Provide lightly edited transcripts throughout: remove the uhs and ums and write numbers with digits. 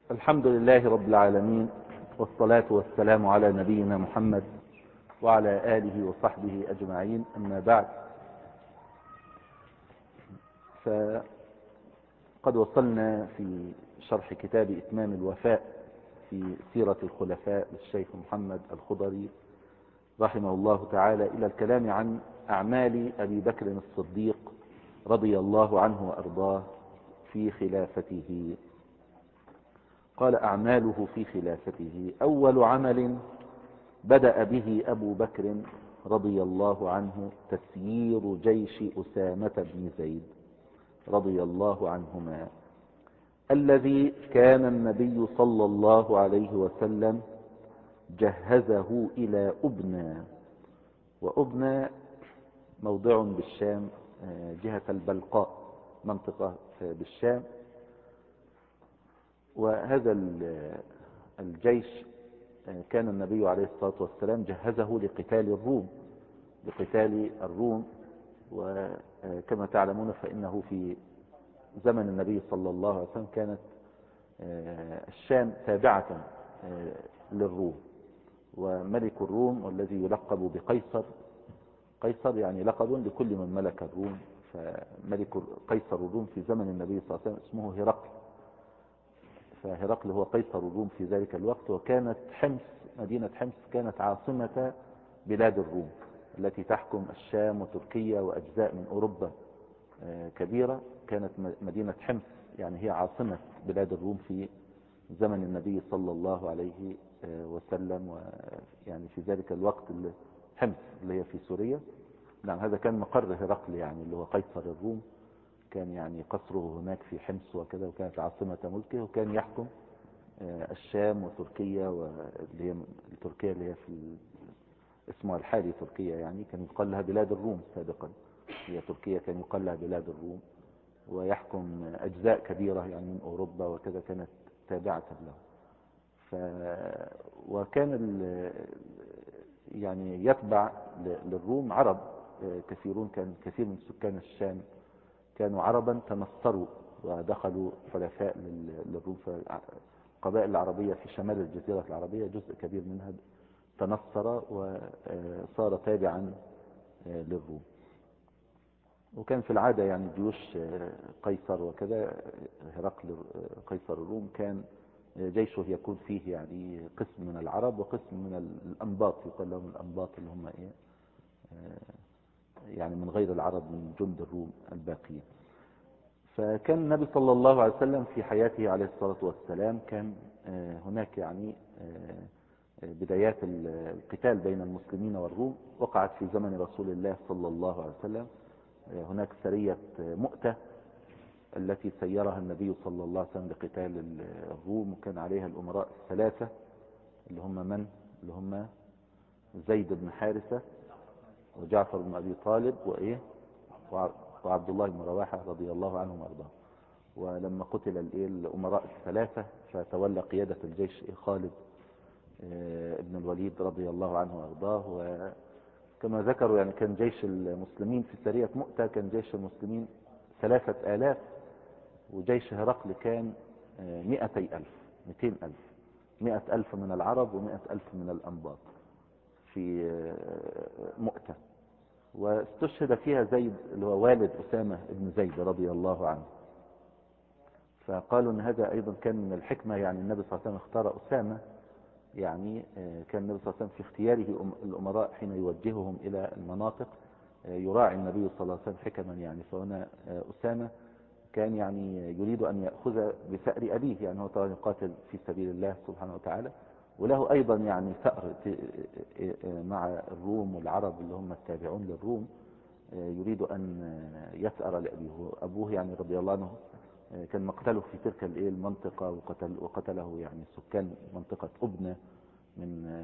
الحمد لله رب العالمين، والصلاة والسلام على نبينا محمد وعلى آله وصحبه أجمعين. أما بعد، فقد وصلنا في شرح كتاب إتمام الوفاء في سيرة الخلفاء للشيخ محمد الخضري رحمه الله تعالى إلى الكلام عن أعمال أبي بكر الصديق رضي الله عنه وأرضاه في خلافته. قال: أعماله في خلافته: أول عمل بدأ به أبو بكر رضي الله عنه تسيير جيش أسامة بن زيد رضي الله عنهما، الذي كان النبي صلى الله عليه وسلم جهزه إلى أبنى. وأبنى موضع بالشام، جهة البلقاء، منطقة بالشام. وهذا الجيش كان النبي عليه الصلاة والسلام جهزه لقتال الروم. وكما تعلمون فإنه في زمن النبي صلى الله عليه وسلم كانت الشام تابعة للروم، وملك الروم والذي يلقب بقيصر، قيصر يعني لقب لكل من ملك الروم، فملك قيصر الروم في زمن النبي صلى الله عليه وسلم اسمه هرقل. فهرقل هو قيصر الروم في ذلك الوقت. وكانت حمص، مدينة حمص، كانت عاصمة بلاد الروم التي تحكم الشام وتركيا وأجزاء من أوروبا كبيرة. كانت مدينة حمص يعني هي عاصمة بلاد الروم في زمن النبي صلى الله عليه وسلم. ويعني في ذلك الوقت حمص اللي هي في سوريا، نعم، هذا كان مقر هرقل يعني اللي هو قيصر الروم. كان يعني قصره هناك في حمص وكذا، وكانت عاصمة ملكه، وكان يحكم الشام وتركيا، واللي هي تركيا اللي هي في اسمها الحالي تركيا، يعني كان يقال لها بلاد الروم سابقا. هي تركيا كان يقال لها بلاد الروم، ويحكم أجزاء كبيرة يعني من أوروبا وكذا، كانت تابعة له. وكان يعني يتبع للروم عرب كثيرون. كان كثير من سكان الشام كانوا عربا تنصروا ودخلوا حلفاء للروم. فالقبائل العربية في شمال الجزيرة العربية جزء كبير منها تنصر وصار تابعا للروم. وكان في العادة يعني جيوش قيصر وكذا، هرقل قيصر الروم، كان جيشه يكون فيه يعني قسم من العرب وقسم من الأنباط، يقال لهم الأنباط اللي هم يعني من غير العرب، من جند الروم الباقيين. فكان النبي صلى الله عليه وسلم في حياته عليه الصلاة والسلام كان هناك يعني بدايات القتال بين المسلمين والروم وقعت في زمن رسول الله صلى الله عليه وسلم. هناك سرية مؤتة التي سيرها النبي صلى الله عليه وسلم لقتال الروم، وكان عليها الأمراء الثلاثة اللي هم من؟ اللي هم زيد بن حارثة وجعفر بن أبي طالب وعبد الله بن رواحة رضي الله عنهم وارضاهم. ولما قتل الأمراء الثلاثة فتولى قيادة الجيش خالد ابن الوليد رضي الله عنه وارضاه. وكما ذكروا يعني كان جيش المسلمين في سرية مؤتة، كان جيش المسلمين 3000، وجيش هرقل كان 200,000 100,000 من العرب و100,000 من الأنباط في مؤتة. واستشهد فيها زيد اللي هو والد أسامة بن زيد رضي الله عنه. فقالوا ان هذا ايضا كان من الحكمة، يعني النبي صلى الله عليه وسلم اختار أسامة، يعني كان النبي صلى الله عليه وسلم في اختياره الأمراء حين يوجههم إلى المناطق يراعي النبي صلى الله عليه وسلم حكما. يعني فهنا أسامة كان يعني يريد أن يأخذ بثأر أبيه، يعني هو طبعا يقاتل في سبيل الله سبحانه وتعالى، وله أيضا يعني ثأر مع الروم والعرب اللي هم التابعون للروم، يريد أن يثأر لأبيه. أبوه يعني رضي الله عنه كان مقتله في تلك المنطقة، وقتله يعني سكان منطقة أبنى من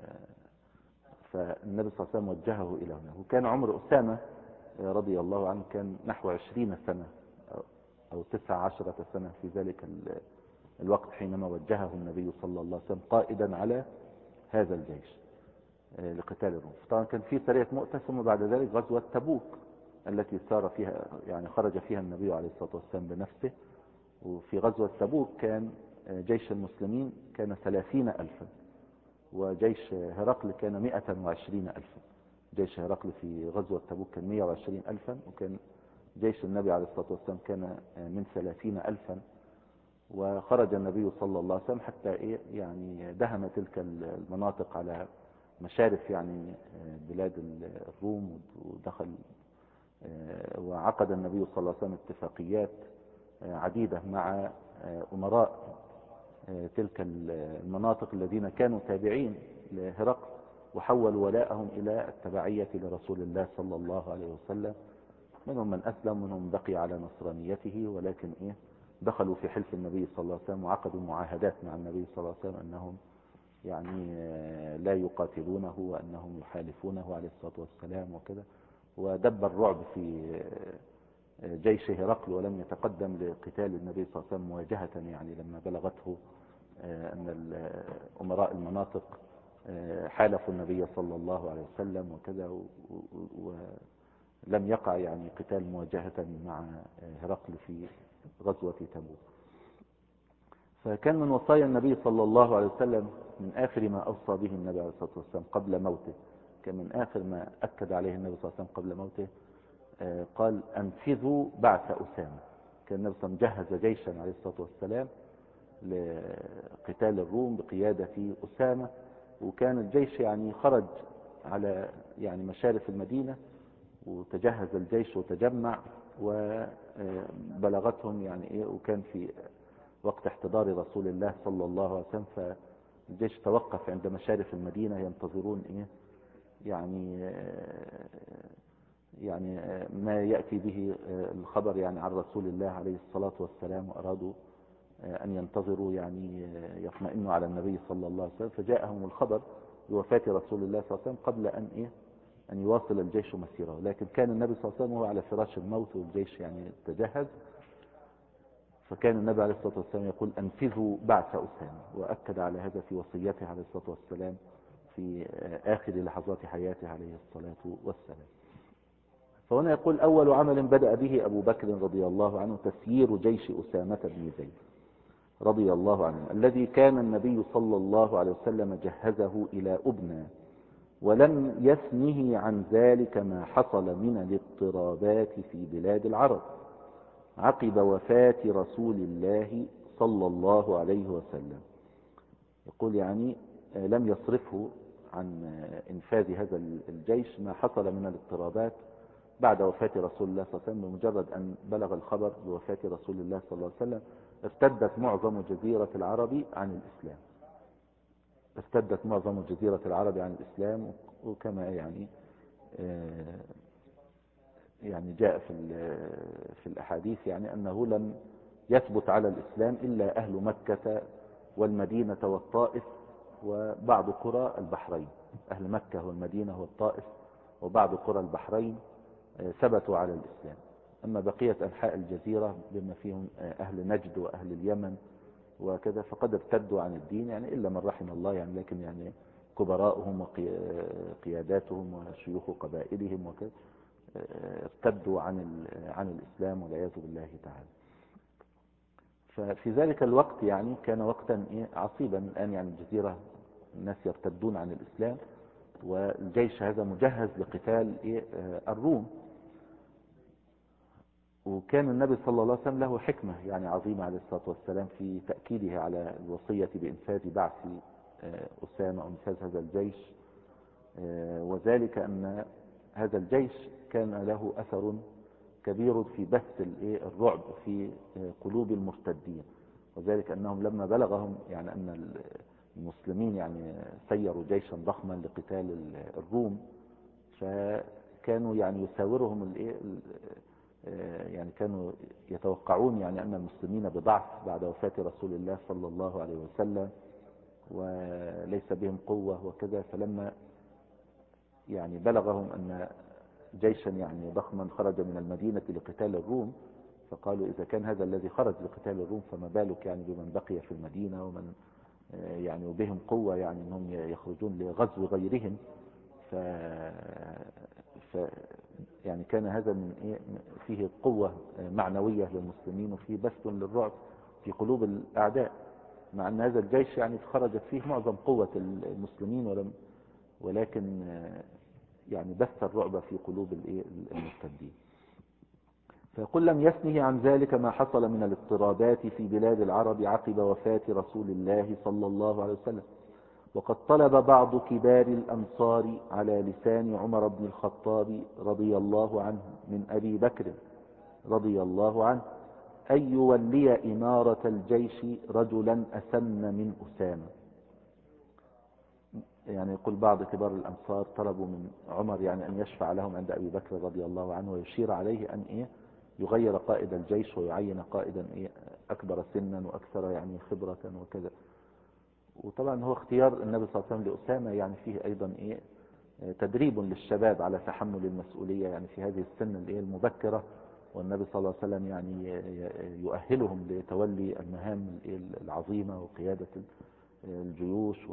فالنبي صلى الله عليه وسلم وجهه إلى هنا. وكان عمر أسامة رضي الله عنه كان نحو 20 سنة أو 19 سنة في ذلك الوقت حينما وجهه النبي صلى الله عليه وسلم قائدا على هذا الجيش لقتال الروم. طبعا كان في سرية مؤتة، ثم بعد ذلك غزوة تبوك التي سار فيها يعني خرج فيها النبي عليه الصلاة والسلام بنفسه. وفي غزوة تبوك كان جيش المسلمين كان 30,000، وجيش هرقل كان 120,000. جيش هرقل في غزوة تبوك كان 120,000، وكان جيش النبي عليه الصلاة والسلام كان من 30,000. وخرج النبي صلى الله عليه وسلم حتى يعني دهم تلك المناطق على مشارف يعني بلاد الروم، ودخل وعقد النبي صلى الله عليه وسلم اتفاقيات عديدة مع أمراء تلك المناطق الذين كانوا تابعين لهرقل، وحولوا ولاءهم إلى التبعية لرسول الله صلى الله عليه وسلم. منهم من أسلم، منهم بقي على نصرانيته، ولكن دخلوا في حلف النبي صلى الله عليه وسلم، وعقدوا معاهدات مع النبي صلى الله عليه وسلم أنهم يعني لا يقاتلونه، وأنهم يحالفونه عليه الصلاة والسلام وكذا. ودب الرعب في جيش هرقل، ولم يتقدم لقتال النبي صلى الله عليه وسلم مواجهة، يعني لما بلغته أن أمراء المناطق حالفوا النبي صلى الله عليه وسلم وكذا، ولم يقع يعني قتال مواجهة مع هرقل في غزوة تبوك. فكان من وصايا النبي صلى الله عليه وسلم من آخر ما أوصى به النبي عليه الصلاة والسلام قبل موته، كان من آخر ما أكد عليه النبي صلى الله عليه وسلم قبل موته، قال أنفذوا بعث أسامة. كان النبي صلى الله عليه وسلم جهز جيشا عليه الصلاة والسلام لقتال الروم بقيادة أسامة، وكان الجيش يعني خرج على يعني مشارف المدينة، وتجهز الجيش وتجمع وبلغتهم يعني وكان في وقت احتضار رسول الله صلى الله عليه وسلم، فالجيش توقف عند مشارف المدينة ينتظرون يعني ما يأتي به الخبر يعني عن رسول الله عليه الصلاة والسلام، وأرادوا أن ينتظروا يعني يطمئنوا على النبي صلى الله عليه وسلم. فجاءهم الخبر بوفاة رسول الله صلى الله عليه وسلم قبل أن يواصل الجيش مسيره، لكن كان النبي صلى الله عليه وسلم وهو على فراش الموت، والجيش يعني تجهز. فكان النبي عليه الصلاة والسلام يقول أنفذوا بعث أسامة، وأكد على هذا في وصيته عليه الصلاة والسلام في آخر لحظات حياته عليه الصلاة والسلام. فهنا يقول أول عمل بدأ به أبو بكر رضي الله عنه تسيير جيش أسامة بن زيد رضي الله عنه، الذي كان النبي صلى الله عليه وسلم جهزه إلى أبنى، ولم يثنه عن ذلك ما حصل من الاضطرابات في بلاد العرب عقب وفاة رسول الله صلى الله عليه وسلم. يقول يعني لم يصرفه عن إنفاذ هذا الجيش ما حصل من الاضطرابات بعد وفاة رسول الله صلى الله عليه وسلم. بمجرد أن بلغ الخبر بوفاة رسول الله صلى الله عليه وسلم ارتدت معظم جزيرة العرب عن الإسلام، ارتدت معظم جزيرة العرب عن الإسلام. وكما يعني جاء في الأحاديث يعني أنه لم يثبت على الإسلام إلا أهل مكة والمدينة والطائف وبعض قرى البحرين. أهل مكة والمدينة والطائف وبعض قرى البحرين ثبتوا على الإسلام، أما بقية أنحاء الجزيرة بما فيهم أهل نجد وأهل اليمن وكذا فقد ارتدوا عن الدين، يعني إلا من رحم الله يعني، لكن يعني كبراءهم وقياداتهم وشيوخ قبائلهم وكذا ارتدوا عن الإسلام والعياذ بالله تعالى. ففي ذلك الوقت يعني كان وقتا عصيبا. الآن يعني الجزيرة الناس يرتدون عن الإسلام، والجيش هذا مجهز لقتال الروم. وكان النبي صلى الله عليه وسلم له حكمة يعني عظيمة عليه الصلاة والسلام في تأكيده على الوصية بإنفاذ بعث أسامة وإنفاذ هذا الجيش، وذلك أن هذا الجيش كان له أثر كبير في بث الرعب في قلوب المرتدين، وذلك أنهم لما بلغهم يعني أن المسلمين يعني سيروا جيشا ضخما لقتال الروم، فكانوا يعني يساورهم يعني كانوا يتوقعون يعني أن المسلمين بضعف بعد وفاة رسول الله صلى الله عليه وسلم وليس بهم قوة وكذا. فلما يعني بلغهم أن جيشا يعني ضخما خرج من المدينة لقتال الروم، فقالوا إذا كان هذا الذي خرج لقتال الروم فما بالك يعني بمن بقي في المدينة ومن يعني وبهم قوة يعني أنهم يخرجون لغزو غيرهم. يعني كان هذا من فيه قوة معنوية للمسلمين، وفيه بث للرعب في قلوب الأعداء. مع أن هذا الجيش يعني خرجت فيه معظم قوة المسلمين، ولكن يعني بث الرعب في قلوب المرتدين. فيقول لم يثنه عن ذلك ما حصل من الاضطرابات في بلاد العرب عقب وفاة رسول الله صلى الله عليه وسلم. وقد طلب بعض كبار الأنصار على لسان عمر بن الخطاب رضي الله عنه من أبي بكر رضي الله عنه أن يولي إمارة الجيش رجلا أسن من أسامة. يعني يقول بعض كبار الأنصار طلبوا من عمر يعني أن يشفع لهم عند أبي بكر رضي الله عنه، ويشير عليه أن يغير قائد الجيش ويعين قائدا أكبر سنا وأكثر يعني خبرة وكذا. وطبعا هو اختيار النبي صلى الله عليه وسلم لأسامة يعني فيه أيضا تدريب للشباب على تحمل المسؤولية يعني في هذه السن المبكرة، والنبي صلى الله عليه وسلم يعني يؤهلهم لتولي المهام العظيمة وقيادة الجيوش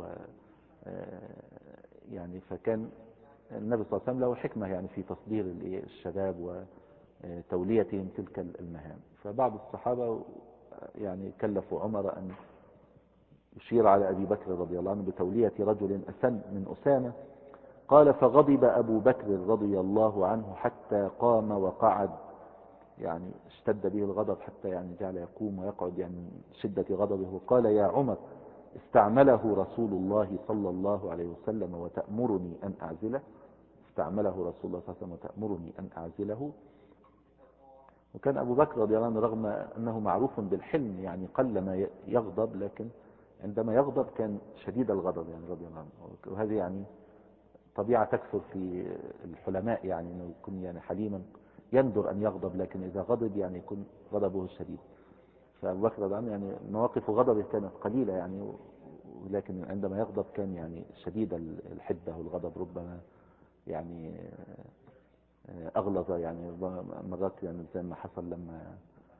يعني فكان النبي صلى الله عليه وسلم له حكمة يعني في تصدير الشباب وتوليتهم تلك المهام. فبعض الصحابة يعني كلفوا عمر أن يشير على أبي بكر رضي الله عنه بتولية رجل أسن من أسامة. قال فغضب أبو بكر رضي الله عنه حتى قام وقعد، يعني اشتد به الغضب حتى يعني جعل يقوم ويقعد يعني من شدة غضبه. قال يا عمر استعمله رسول الله صلى الله عليه وسلم وتأمرني أن أعزله؟ استعمله رسول الله صلى الله عليه وسلم وتأمرني أن أعزله؟ وكان أبو بكر رضي الله عنه رغم أنه معروف بالحلم يعني قل ما يغضب، لكن عندما يغضب كان شديد الغضب يعني رضي الله عنه. وهذه يعني طبيعة تكثر في الحلماء، يعني أنه يكون يعني حليما يندر أن يغضب، لكن إذا غضب يعني يكون غضبه شديد. فأبو بكر رضي الله عنه يعني مواقف غضبه كانت قليلة يعني، ولكن عندما يغضب كان يعني شديد الحدة والغضب، ربما يعني أغلظ يعني مرات يعني زي ما حصل لما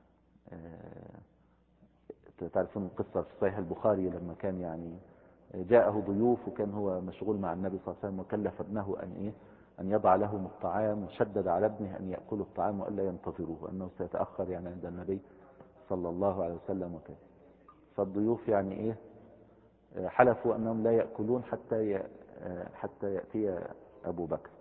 تعرفون القصة في صحيح البخاري لما كان يعني جاءه ضيوف وكان هو مشغول مع النبي صلى الله عليه وسلم، وكلف ابنه أن يضع لهم الطعام، وشدد على ابنه أن يأكلوا الطعام وألا ينتظروه وأنه سيتأخر يعني عند النبي صلى الله عليه وسلم وكذا. فالضيوف يعني حلفوا أنهم لا يأكلون حتى يأتي أبو بكر،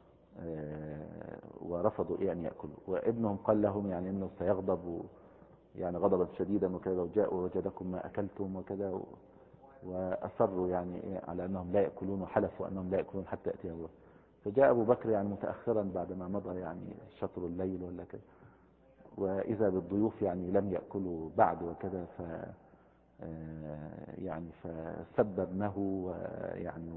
ورفضوا أن يأكلوا. وابنهم قال لهم يعني أنه سيغضب يعني غضبا شديدا وكذا، وجاءوا وجدكم ما أكلتم وكذا، وأصروا يعني على أنهم لا يأكلون، وحلفوا أنهم لا يأكلون حتى يأتي أبو بكر. فجاء أبو بكر يعني متأخرا بعدما مضى يعني شطر الليل ولا كذا، وإذا بالضيوف يعني لم يأكلوا بعد وكذا، يعني فسب ابنه ويعني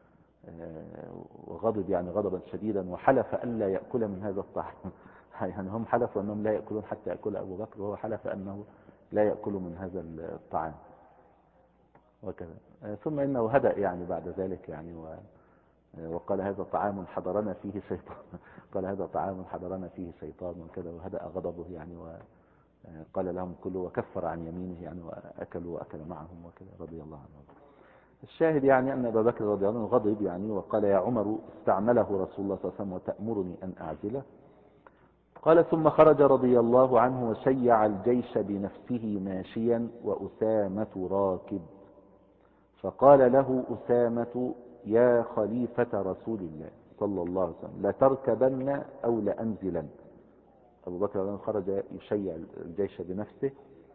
وغضب يعني غضبا شديدا، وحلف ألا يأكل من هذا الطعام. يعني هم حلفوا أنهم لا يأكلون حتى يأكل أبو بكر، وهو حلف أنه لا يأكل من هذا الطعام وكذا. ثم إنه هدأ يعني بعد ذلك يعني وقال هذا طعام حضرنا فيه شيطان. قال هذا طعام حضرنا فيه شيطان وكذا، وهدأ غضبه يعني، وقال لهم كلوا وكفر عن يمينه يعني، وأكلوا وأكل معهم وكذا رضي الله عنه. الشاهد يعني أن أبا بكر رضي الله عنه غضب يعني، وقال يا عمر استعمله رسول الله صلى الله عليه وسلم وتأمرني أن أعزله؟ قال ثم خرج رضي الله عنه وشيع الجيش بنفسه ماشيا وأسامة راكب، فقال له أسامة يا خليفة رسول الله صلى الله عليه وسلم لتركبن أو لأنزلن. أبو بكر رضي الله عنه خرج يشيع الجيش بنفسه،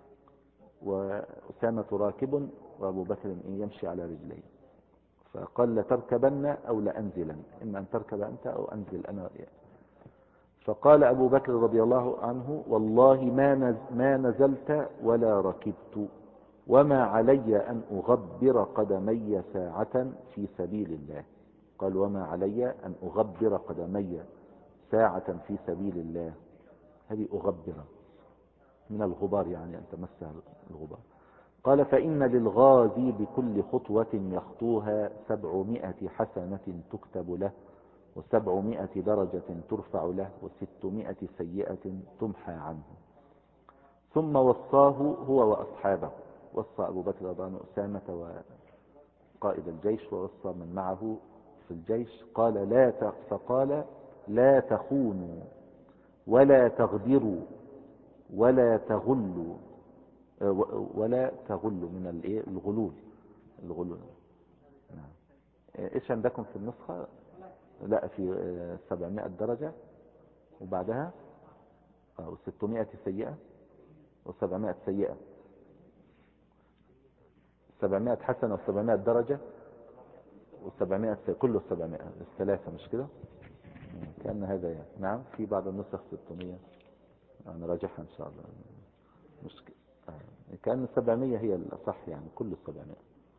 وأسامة راكب، وأبو بكر يمشي على رجليه. فقال لتركبن أو لأنزلن، إما أن تركب أنت أو أنزل أنا. فقال أبو بكر رضي الله عنه والله ما نزلت ولا ركبت، وما علي أن أغبر قدمي ساعة في سبيل الله. قال وما علي أن أغبر قدمي ساعة في سبيل الله. هذه أغبر من الغبار يعني أن تمسها الغبار. قال فإن للغازي بكل خطوة يخطوها 700 حسنة تكتب له، و700 درجة ترفع له، و600 سيئة تمحى عنه. ثم وصاه هو وأصحابه، وصى أبو بكر رضي الله عنه أسامة وقائد الجيش، ووصى من معه في الجيش. فقال لا تخونوا ولا تغدروا ولا تغلوا ولا تغلوا من الايه الغلول. الغلول. نعم. ايش عندكم في النسخة؟ لا، في 700 درجة وبعدها و600 سيئة و700 سيئة. 700 حسنة و700 درجة و700 سيئة، كله 700 الثلاثة، مش كده؟ كأن هذا يعني. نعم، في بعض النسخ 600، أنا راجعها إن شاء الله. مش كأن 700 هي الأصح، يعني كله 700.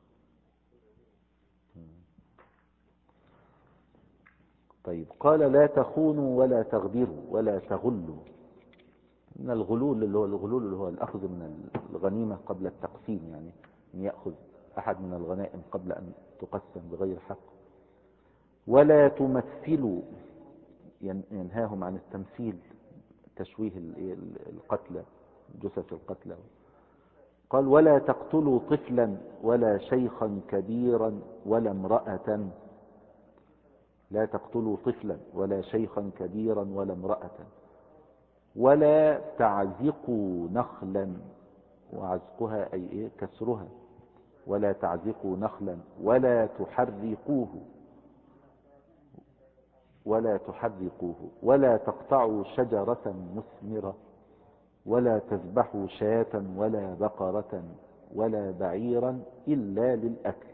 طيب، قال لا تخونوا ولا تغدروا ولا تغلوا. من الغلول اللي هو الأخذ من الغنيمة قبل التقسيم، يعني أن يأخذ أحد من الغنائم قبل أن تقسم بغير حق. ولا تمثلوا، ينهاهم عن التمثيل، تشويه القتلى، جثث القتلى. قال ولا تقتلوا طفلا ولا شيخا كبيرا ولا امرأة. لا تقتلوا طفلا ولا شيخا كبيرا ولا امرأة. ولا تعزقوا نخلا، وعزقها أي إيه؟ كسرها. ولا تعزقوا نخلا ولا تحرقوه. ولا تحرقوه. ولا تقطعوا شجرة مثمرة. ولا تذبحوا شاة ولا بقرة ولا بعيرا إلا للأكل.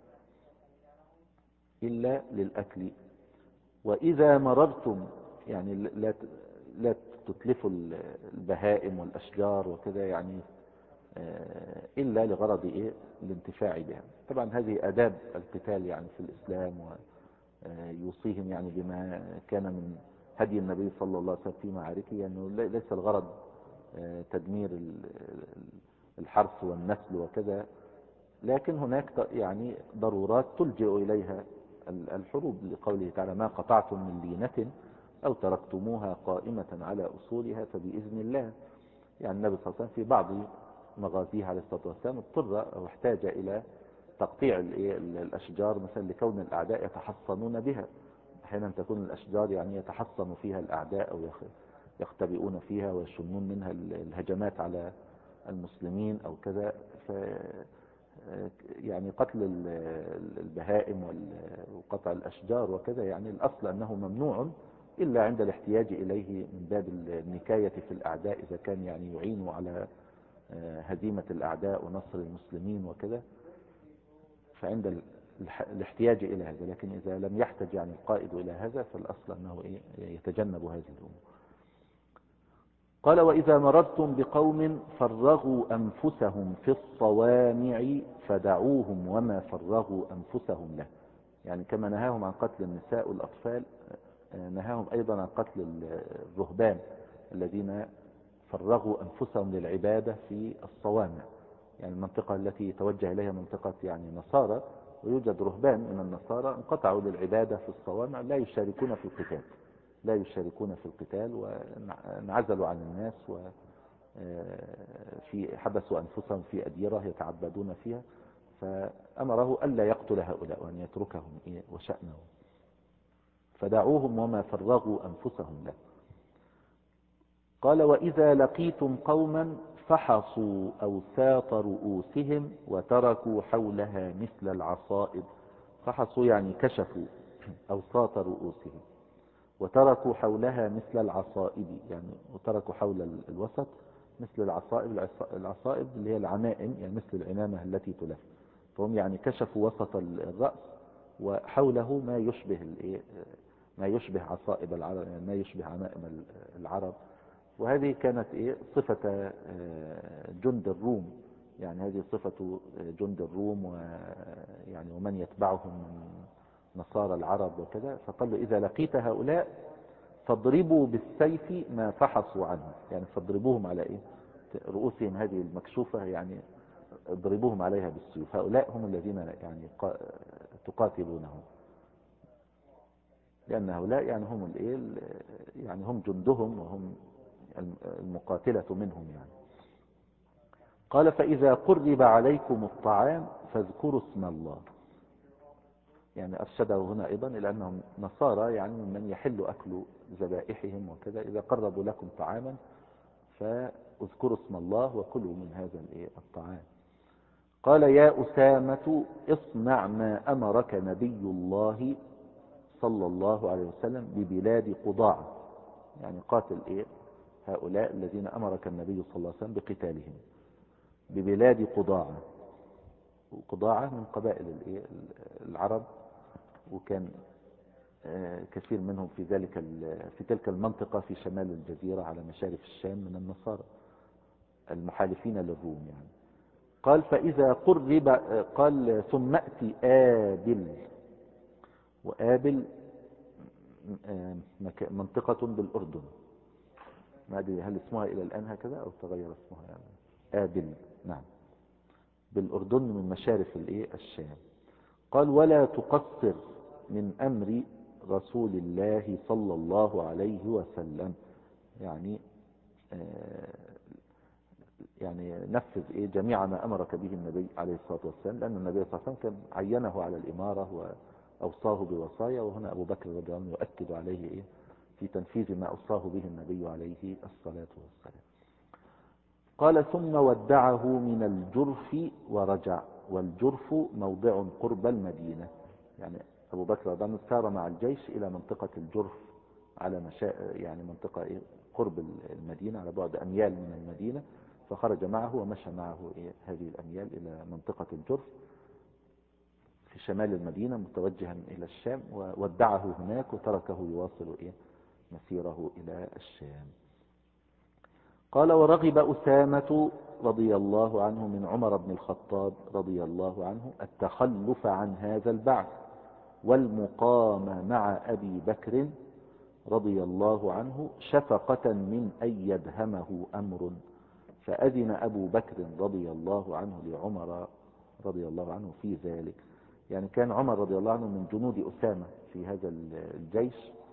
إلا للأكل. وإذا مررتم، يعني لا تتلفوا البهائم والأشجار وكذا، يعني إلا لغرض إيه؟ الانتفاع بها. طبعا هذه آداب القتال يعني في الإسلام، ويوصيهم يعني بما كان من هدي النبي صلى الله عليه وسلم في معاركه، يعني ليس الغرض تدمير الحرث والنسل وكذا، لكن هناك يعني ضرورات تلجئ إليها الحروب، لقوله تعالى ما قطعتم من لينة أو تركتموها قائمة على أصولها فبإذن الله. يعني النبي صلى الله عليه وسلم في بعض مغازيه عليه الصلاة والسلام اضطر أو احتاج إلى تقطيع الأشجار مثلا لكون الأعداء يتحصنون بها. أحيانا تكون الأشجار يعني يتحصن فيها الأعداء أو يختبئون فيها ويشنون منها الهجمات على المسلمين أو كذا. يعني قتل البهائم وقطع الأشجار وكذا، يعني الأصل أنه ممنوع إلا عند الاحتياج إليه من باب النكاية في الأعداء، إذا كان يعني يعين على هزيمة الأعداء ونصر المسلمين وكذا، فعند الاحتياج إلى هذا. لكن إذا لم يحتج يعني القائد إلى هذا، فالأصل أنه يتجنب هذه الأمور. قال وإذا مررتم بقوم فرغوا أنفسهم في الصوامع فدعوهم وما فرغوا أنفسهم له. يعني كما نهاهم عن قتل النساء والأطفال، نهاهم أيضا عن قتل الرهبان الذين فرغوا أنفسهم للعبادة في الصوامع. يعني المنطقة التي توجه إليها منطقة يعني نصارى، ويوجد رهبان من النصارى انقطعوا للعبادة في الصوامع، لا يشاركون في القتال، لا يشاركون في القتال، وانعزلوا عن الناس، وفي حبسوا أنفسهم في أديرة يتعبدون فيها. فأمره ألا يقتل هؤلاء وأن يتركهم وشأنهم. فدعوهم وما فرغوا أنفسهم له. قال وإذا لقيتم قوما فحصوا أوساط رؤوسهم وتركوا حولها مثل العصائب. فحصوا يعني كشفوا أوساط رؤوسهم، وتركوا حولها مثل العصائب، يعني وتركوا حول الوسط مثل العصائب. العصائب اللي هي العمائم، يعني مثل العمامة التي تلف. فهم يعني كشفوا وسط الرأس وحوله ما يشبه عصائب العرب، يعني ما يشبه عمائم العرب. وهذه كانت صفة جند الروم، يعني هذه صفة جند الروم ويعني ومن يتبعهم من نصارى العرب وكذا. فقال له إذا لقيت هؤلاء فاضربوا بالسيف ما فحصوا عنه، يعني فاضربوهم على رؤوسهم هذه المكشوفة، يعني اضربوهم عليها بالسيوف. هؤلاء هم الذين يعني تقاتلونهم، لأن هؤلاء يعني هم يعني هم جندهم وهم المقاتلة منهم يعني. قال فإذا قرب عليكم الطعام فاذكروا اسم الله. يعني أرشده هنا أيضا إلى أنهم نصارى، يعني من يحل أكل ذبائحهم وكذا. إذا قربوا لكم طعاما فاذكروا اسم الله وكلوا من هذا الطعام. قال يا أسامة اصنع ما أمرك نبي الله صلى الله عليه وسلم ببلاد قضاعة، يعني قاتل هؤلاء الذين أمرك النبي صلى الله عليه وسلم بقتالهم ببلاد قضاعة. وقضاعة من قبائل العرب، وكان كثير منهم في تلك المنطقة في شمال الجزيرة على مشارف الشام من النصارى المحالفين للروم يعني. قال فإذا قرب، قال ثم أتي آبل، وآبل منطقة بالأردن، ما أدري هل اسمها إلى الآن هكذا أو تغير اسمها يعني. آبل نعم بالأردن من مشارف الشام. قال ولا تقصر من أمر رسول الله صلى الله عليه وسلم، يعني نفذ جميع ما أمرك به النبي عليه الصلاة والسلام، لأن النبي صلى الله عليه وسلم كان عينه على الإمارة وأوصاه بوصايا، وهنا أبو بكر رضي الله عنه يؤكد عليه في تنفيذ ما أوصاه به النبي عليه الصلاة والسلام. قال ثم ودعه من الجرف ورجع، والجرف موضع قرب المدينة، يعني أبو بكر رضي الله عنه سار مع الجيش إلى منطقة الجرف على يعني منطقة قرب المدينة على بعد أميال من المدينة، فخرج معه ومشى معه هذه الأميال إلى منطقة الجرف في شمال المدينة متوجها إلى الشام، وودعه هناك وتركه يواصل مسيره إلى الشام. قال ورغب أسامة رضي الله عنه من عمر بن الخطاب رضي الله عنه التخلف عن هذا البعث والمقام مع أبي بكر رضي الله عنه شفقة من أن يدهمه أمر، فأذن أبو بكر رضي الله عنه لعمر رضي الله عنه في ذلك. يعني كان عمر رضي الله عنه من جنود أسامة في هذا الجيش،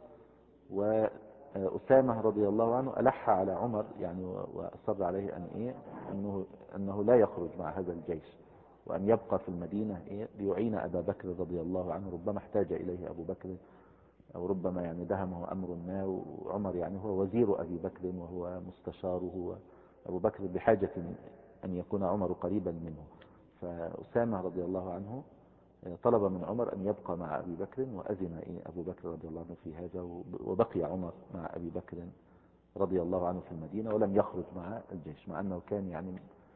وأسامة رضي الله عنه ألح على عمر يعني وأصر عليه أنه لا يخرج مع هذا الجيش، وأن يبقى في المدينة ليعين أبا بكر رضي الله عنه، ربما احتاج إليه أبو بكر أو ربما يعني دهمه أمر ما، وعمر يعني هو وزير أبي بكر وهو مستشاره، وأبو بكر بحاجة أن يكون عمر قريبا منه. فأسامة رضي الله عنه طلب من عمر أن يبقى مع أبي بكر، وأذن أبو بكر رضي الله عنه في هذا، وبقي عمر مع أبي بكر رضي الله عنه في المدينة ولم يخرج مع الجيش، مع أنه كان يعني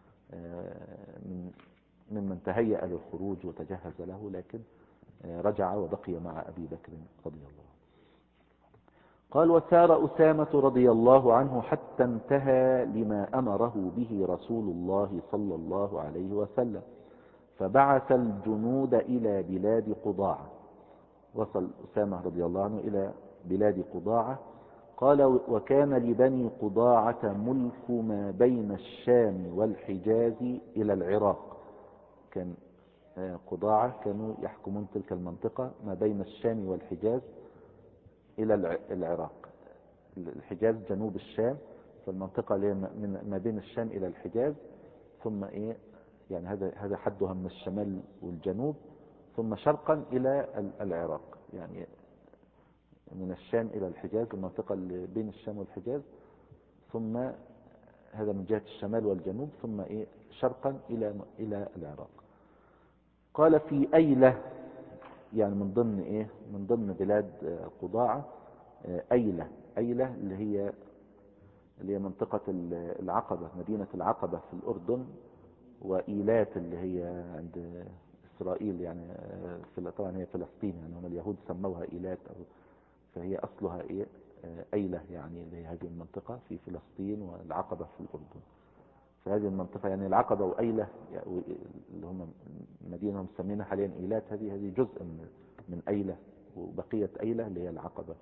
ممن تهيأ للخروج وتجهز له، لكن رجع وبقي مع أبي بكر رضي الله عنه. قال وسار أسامة رضي الله عنه حتى انتهى لما أمره به رسول الله صلى الله عليه وسلم، فبعث الجنود إلى بلاد قضاعة. وصل أسامة رضي الله عنه إلى بلاد قضاعة. قال وكان لبني قضاعة ملك ما بين الشام والحجاز إلى العراق. كان قضاعة كانوا يحكمون تلك المنطقة ما بين الشام والحجاز إلى العراق. الحجاز جنوب الشام، فالمنطقة ما بين الشام إلى الحجاز، ثم يعني هذا حدها من الشمال والجنوب، ثم شرقا إلى العراق، يعني من الشام إلى الحجاز المنطقة اللي بين الشام والحجاز، ثم هذا من جهة الشمال والجنوب، ثم شرقا إلى العراق. قال في أيلة، يعني من ضمن بلاد قضاعة أيلة اللي هي منطقة العقبة، مدينة العقبة في الأردن، وإيلات اللي هي عند إسرائيل، يعني طبعا هي فلسطين، يعني هم اليهود سموها إيلات، فهي أصلها أيلة، يعني اللي هي هذه المنطقة في فلسطين، والعقبة في الأردن. فهذه المنطقة يعني العقبة وأيلة اللي هم مدينة هم مسمينها حاليا إيلات، هذه جزء من أيلة، وبقية أيلة اللي هي العقبة.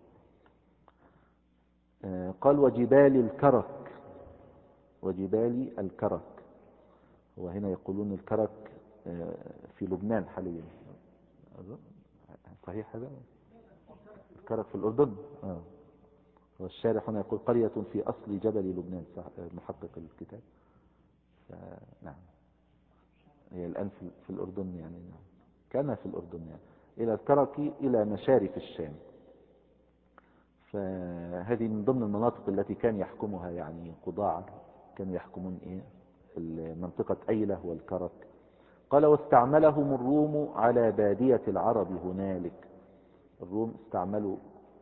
قال وجبال الكرك، وهنا يقولون الكرك في لبنان حاليا، صحيح هذا؟ الكرك في الأردن. والشارح هنا يقول قرية في أصل جبل لبنان، محقق الكتاب. نعم هي الآن في الأردن، يعني نعم كان في الأردن، يعني إلى الكرك إلى مشارف الشام. فهذه من ضمن المناطق التي كان يحكمها يعني قضاعة، كانوا يحكمون منطقة أيلة والكرك. قال واستعملهم الروم على بادية العرب هنالك. الروم استعملوا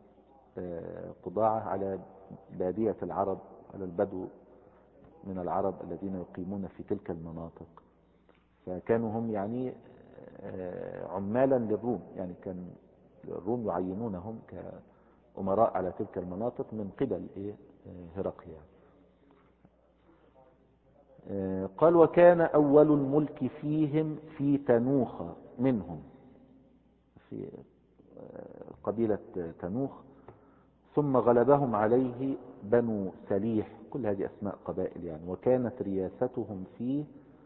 قضاعة على بادية العرب، على البدو من العرب الذين يقيمون في تلك المناطق. فكانوا هم يعني عمالا للروم، يعني كان الروم يعينونهم كأمراء على تلك المناطق من قبل هرقل يعني. قال وكان أول الملك فيهم في تنوخ منهم، في قبيلة تنوخ، ثم غلبهم عليه بنو سليح. كل هذه أسماء قبائل يعني. وكانت رياستهم فيه،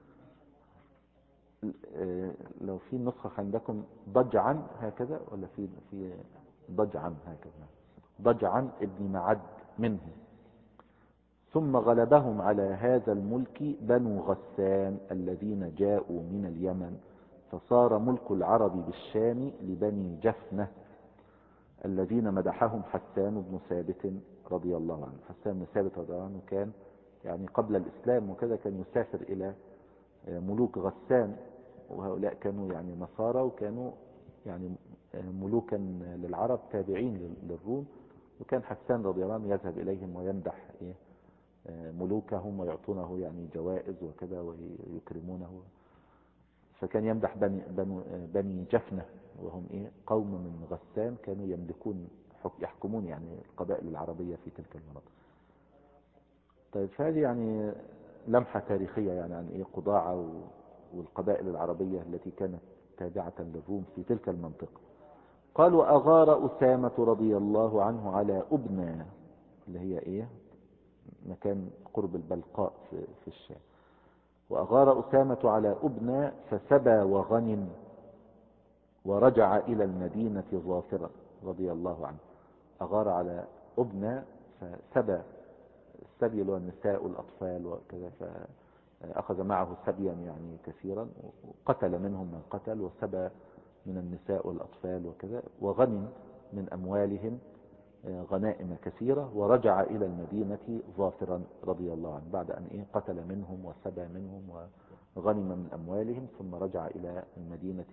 لو في نسخة عندكم ضجعا هكذا ولا في ضجعا هكذا، ضجعا ابن معد منهم. ثم غلبهم على هذا الملك بنو غسان الذين جاءوا من اليمن، فصار ملك العرب بالشام لبني جفنة الذين مدحهم حسان بن ثابت رضي الله عنه. حسان بن ثابت رضي الله عنه كان يعني قبل الإسلام وكذا كان يسافر إلى ملوك غسان، وهؤلاء كانوا يعني نصارى، وكانوا يعني ملوكا للعرب تابعين للروم. وكان حسان رضي الله عنه يذهب إليهم ويمدح ملوكهم ويعطونه يعني جوائز وكذا ويكرمونه. فكان يمدح بني جفنة، وهم قوم من غسان كانوا يملكون يحكمون يعني القبائل العربية في تلك المناطق. طيب فهذه يعني لمحة تاريخية يعني عن قضاعة والقبائل العربية التي كانت تابعة للروم في تلك المنطقة. قال وأغار أسامة رضي الله عنه على أبنى، اللي هي مكان قرب البلقاء في الشام. وأغار أسامة على أبنى فسبى وغنم ورجع إلى المدينة ظافرا رضي الله عنه. أغار على أبنى فسبى، السبي اللي هو النساء والأطفال وكذا، فأخذ معه سبيا يعني كثيرا، وقتل منهم من قتل، وسبى من النساء والأطفال وكذا، وغنم من أموالهم غنائم كثيرة، ورجع إلى المدينة ظافرا رضي الله عنه بعد أن قتل منهم وسبى منهم وغنم من أموالهم، ثم رجع إلى المدينة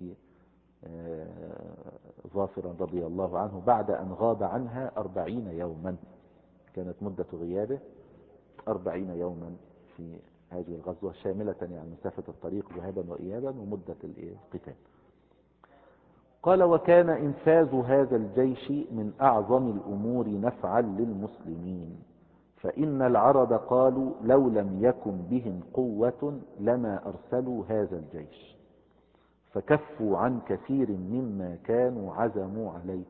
ظافرا رضي الله عنه بعد أن غاب عنها 40 يوما. كانت مدة غيابه 40 يوما في هذه الغزوة، شاملة يعني مسافة الطريق ذهابا وإيابا ومدة القتال. قال وكان إنفاذ هذا الجيش من أعظم الأمور نفعا للمسلمين، فإن العرب قالوا لو لم يكن بهم قوة لما أرسلوا هذا الجيش، فكفوا عن كثير مما كانوا عزموا عليه.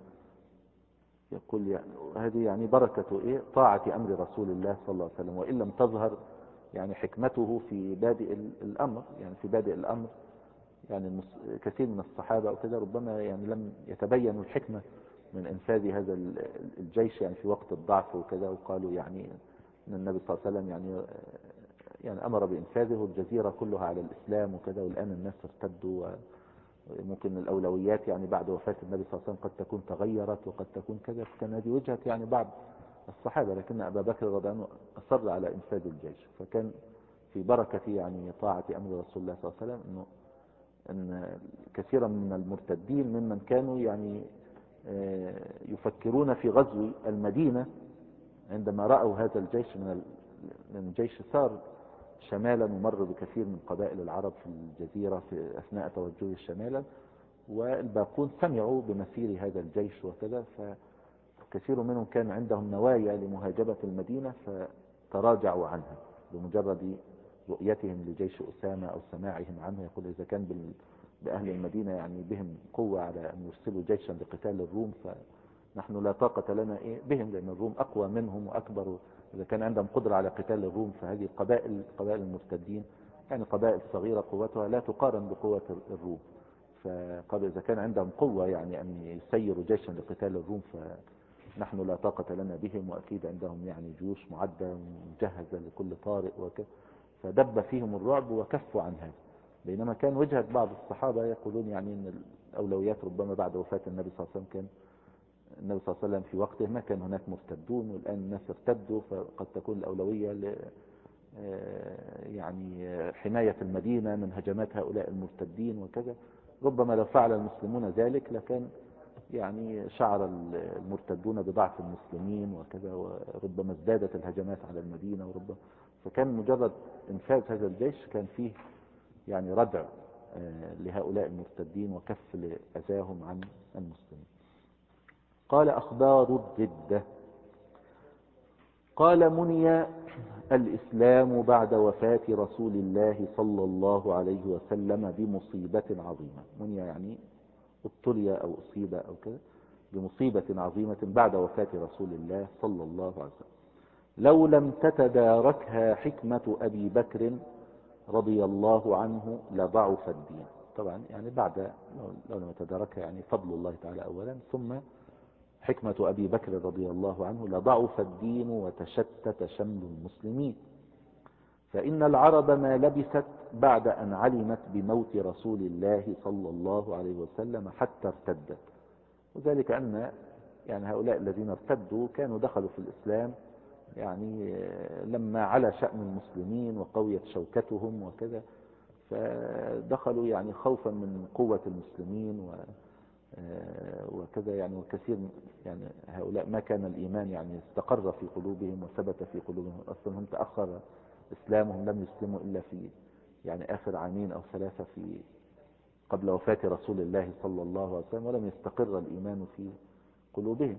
يقول يعني هذه يعني بركة طاعة أمر رسول الله صلى الله عليه وسلم، وإن لم تظهر يعني حكمته في بادئ الأمر. يعني في بادئ الأمر يعني كثير من الصحابة وكذا ربما يعني لم يتبينوا الحكمة من إنفاذ هذا الجيش يعني في وقت الضعف وكذا، وقالوا يعني أن النبي صلى الله عليه وسلم يعني أمر بإنفاذه، الجزيرة كلها على الإسلام وكذا، والآن الناس ارتدوا، وممكن الأولويات يعني بعد وفاة النبي صلى الله عليه وسلم قد تكون تغيرت وقد تكون كذا. كان هذه وجهة يعني بعض الصحابة، لكن أبا بكر رضي الله عنه أصر على إنفاذ الجيش. فكان في بركة يعني طاعة أمر رسول الله صلى الله عليه وسلم أن كثيرا من المرتدين ممن كانوا يعني يفكرون في غزو المدينة، عندما رأوا هذا الجيش من الجيش سار شمالا ومر بكثير من قبائل العرب في الجزيرة في أثناء توجهه شمالا، والباقون سمعوا بمسير هذا الجيش وكذا، فكثير منهم كان عندهم نوايا لمهاجمة المدينة فتراجعوا عنها بمجرد رؤيتهم لجيش أسامة أو سماعهم عنه. يقول إذا كان بأهل المدينة يعني بهم قوة على أن يرسلوا جيشا لقتال الروم، فنحن لا طاقة لنا بهم، لأن الروم أقوى منهم وأكبر. إذا كان عندهم قدرة على قتال الروم، فهذه القبائل المرتدين يعني قبائل صغيرة قوتها لا تقارن بقوة الروم. فقال إذا كان عندهم قوة يعني أن يسيروا جيشا لقتال الروم، فنحن لا طاقة لنا بهم، وأكيد عندهم يعني جيوش معدة مجهزة لكل طارئ وكذا. فدب فيهم الرعب وكفوا عن هذا. بينما كان وجهة بعض الصحابة يقولون يعني أن الأولويات ربما بعد وفاة النبي صلى الله عليه وسلم كان النبي صلى الله عليه وسلم في وقته ما كان هناك مرتدون، والآن الناس ارتدوا، فقد تكون الأولوية يعني حماية المدينة من هجمات هؤلاء المرتدين وكذا. ربما لو فعل المسلمون ذلك لكان يعني شعر المرتدون بضعف المسلمين وكذا، وربما ازدادت الهجمات على المدينة، فكان مجرد انفاذ هذا الجيش كان فيه يعني ردع لهؤلاء المرتدين وكف لأذاهم عن المسلمين. قال أخبار الردة. قال مني الإسلام بعد وفاة رسول الله صلى الله عليه وسلم بمصيبة عظيمة. مني يعني ابتلي أو أصيب أو كذا بمصيبة عظيمة بعد وفاة رسول الله صلى الله عليه وسلم، لو لم تتداركها حكمة أبي بكر رضي الله عنه لضعف الدين. طبعا يعني بعد لو لم يتداركها يعني فضل الله تعالى أولا، ثم حكمة أبي بكر رضي الله عنه لضعف الدين وتشتت شمل المسلمين. فإن العرب ما لبثت بعد أن علمت بموت رسول الله صلى الله عليه وسلم حتى ارتدت، وذلك أن يعني هؤلاء الذين ارتدوا كانوا دخلوا في الإسلام يعني لما على شأن المسلمين وقويت شوكتهم وكذا، فدخلوا يعني خوفا من قوة المسلمين وكذا يعني. وكثير يعني هؤلاء ما كان الإيمان يعني استقر في قلوبهم وثبت في قلوبهم، أصلا هم تأخر إسلامهم، لم يسلموا إلا في يعني آخر عامين أو ثلاثة في قبل وفاة رسول الله صلى الله عليه وسلم، ولم يستقر الإيمان في قلوبهم.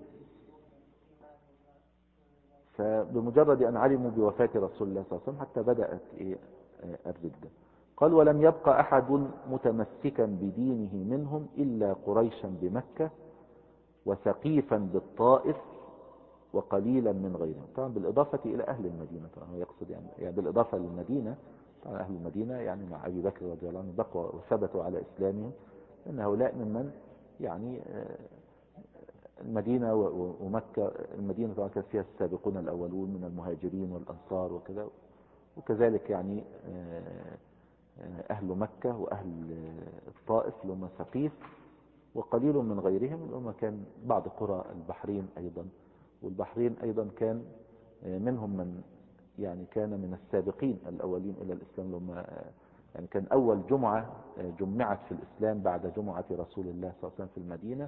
فبمجرد أن علموا بوفاة رسول الله صلى الله عليه وسلم حتى بدأت الردة. قال ولم يبقى أحد متمسكا بدينه منهم إلا قريشا بمكة وثقيفا بالطائف وقليلا من غيرهم. طبعا بالإضافة إلى أهل المدينة، طبعا هو يقصد يعني بالإضافة للمدينة، طبعا أهل المدينة يعني مع أبي بكر رضي الله عنه بقوا وثبتوا على إسلامهم، إن هؤلاء ممن يعني المدينة ومكة. المدينة طبعا كان فيها السابقون الأولون من المهاجرين والأنصار وكذا، وكذلك يعني أهل مكة وأهل الطائف اللي هم ثقيف، وقليل من غيرهم اللي هم كان بعض قرى البحرين أيضا. والبحرين أيضا كان منهم من يعني كان من السابقين الأولين إلى الإسلام، اللي هم يعني كان أول جمعة جمعت في الإسلام بعد جمعة رسول الله صلى الله عليه وسلم في المدينة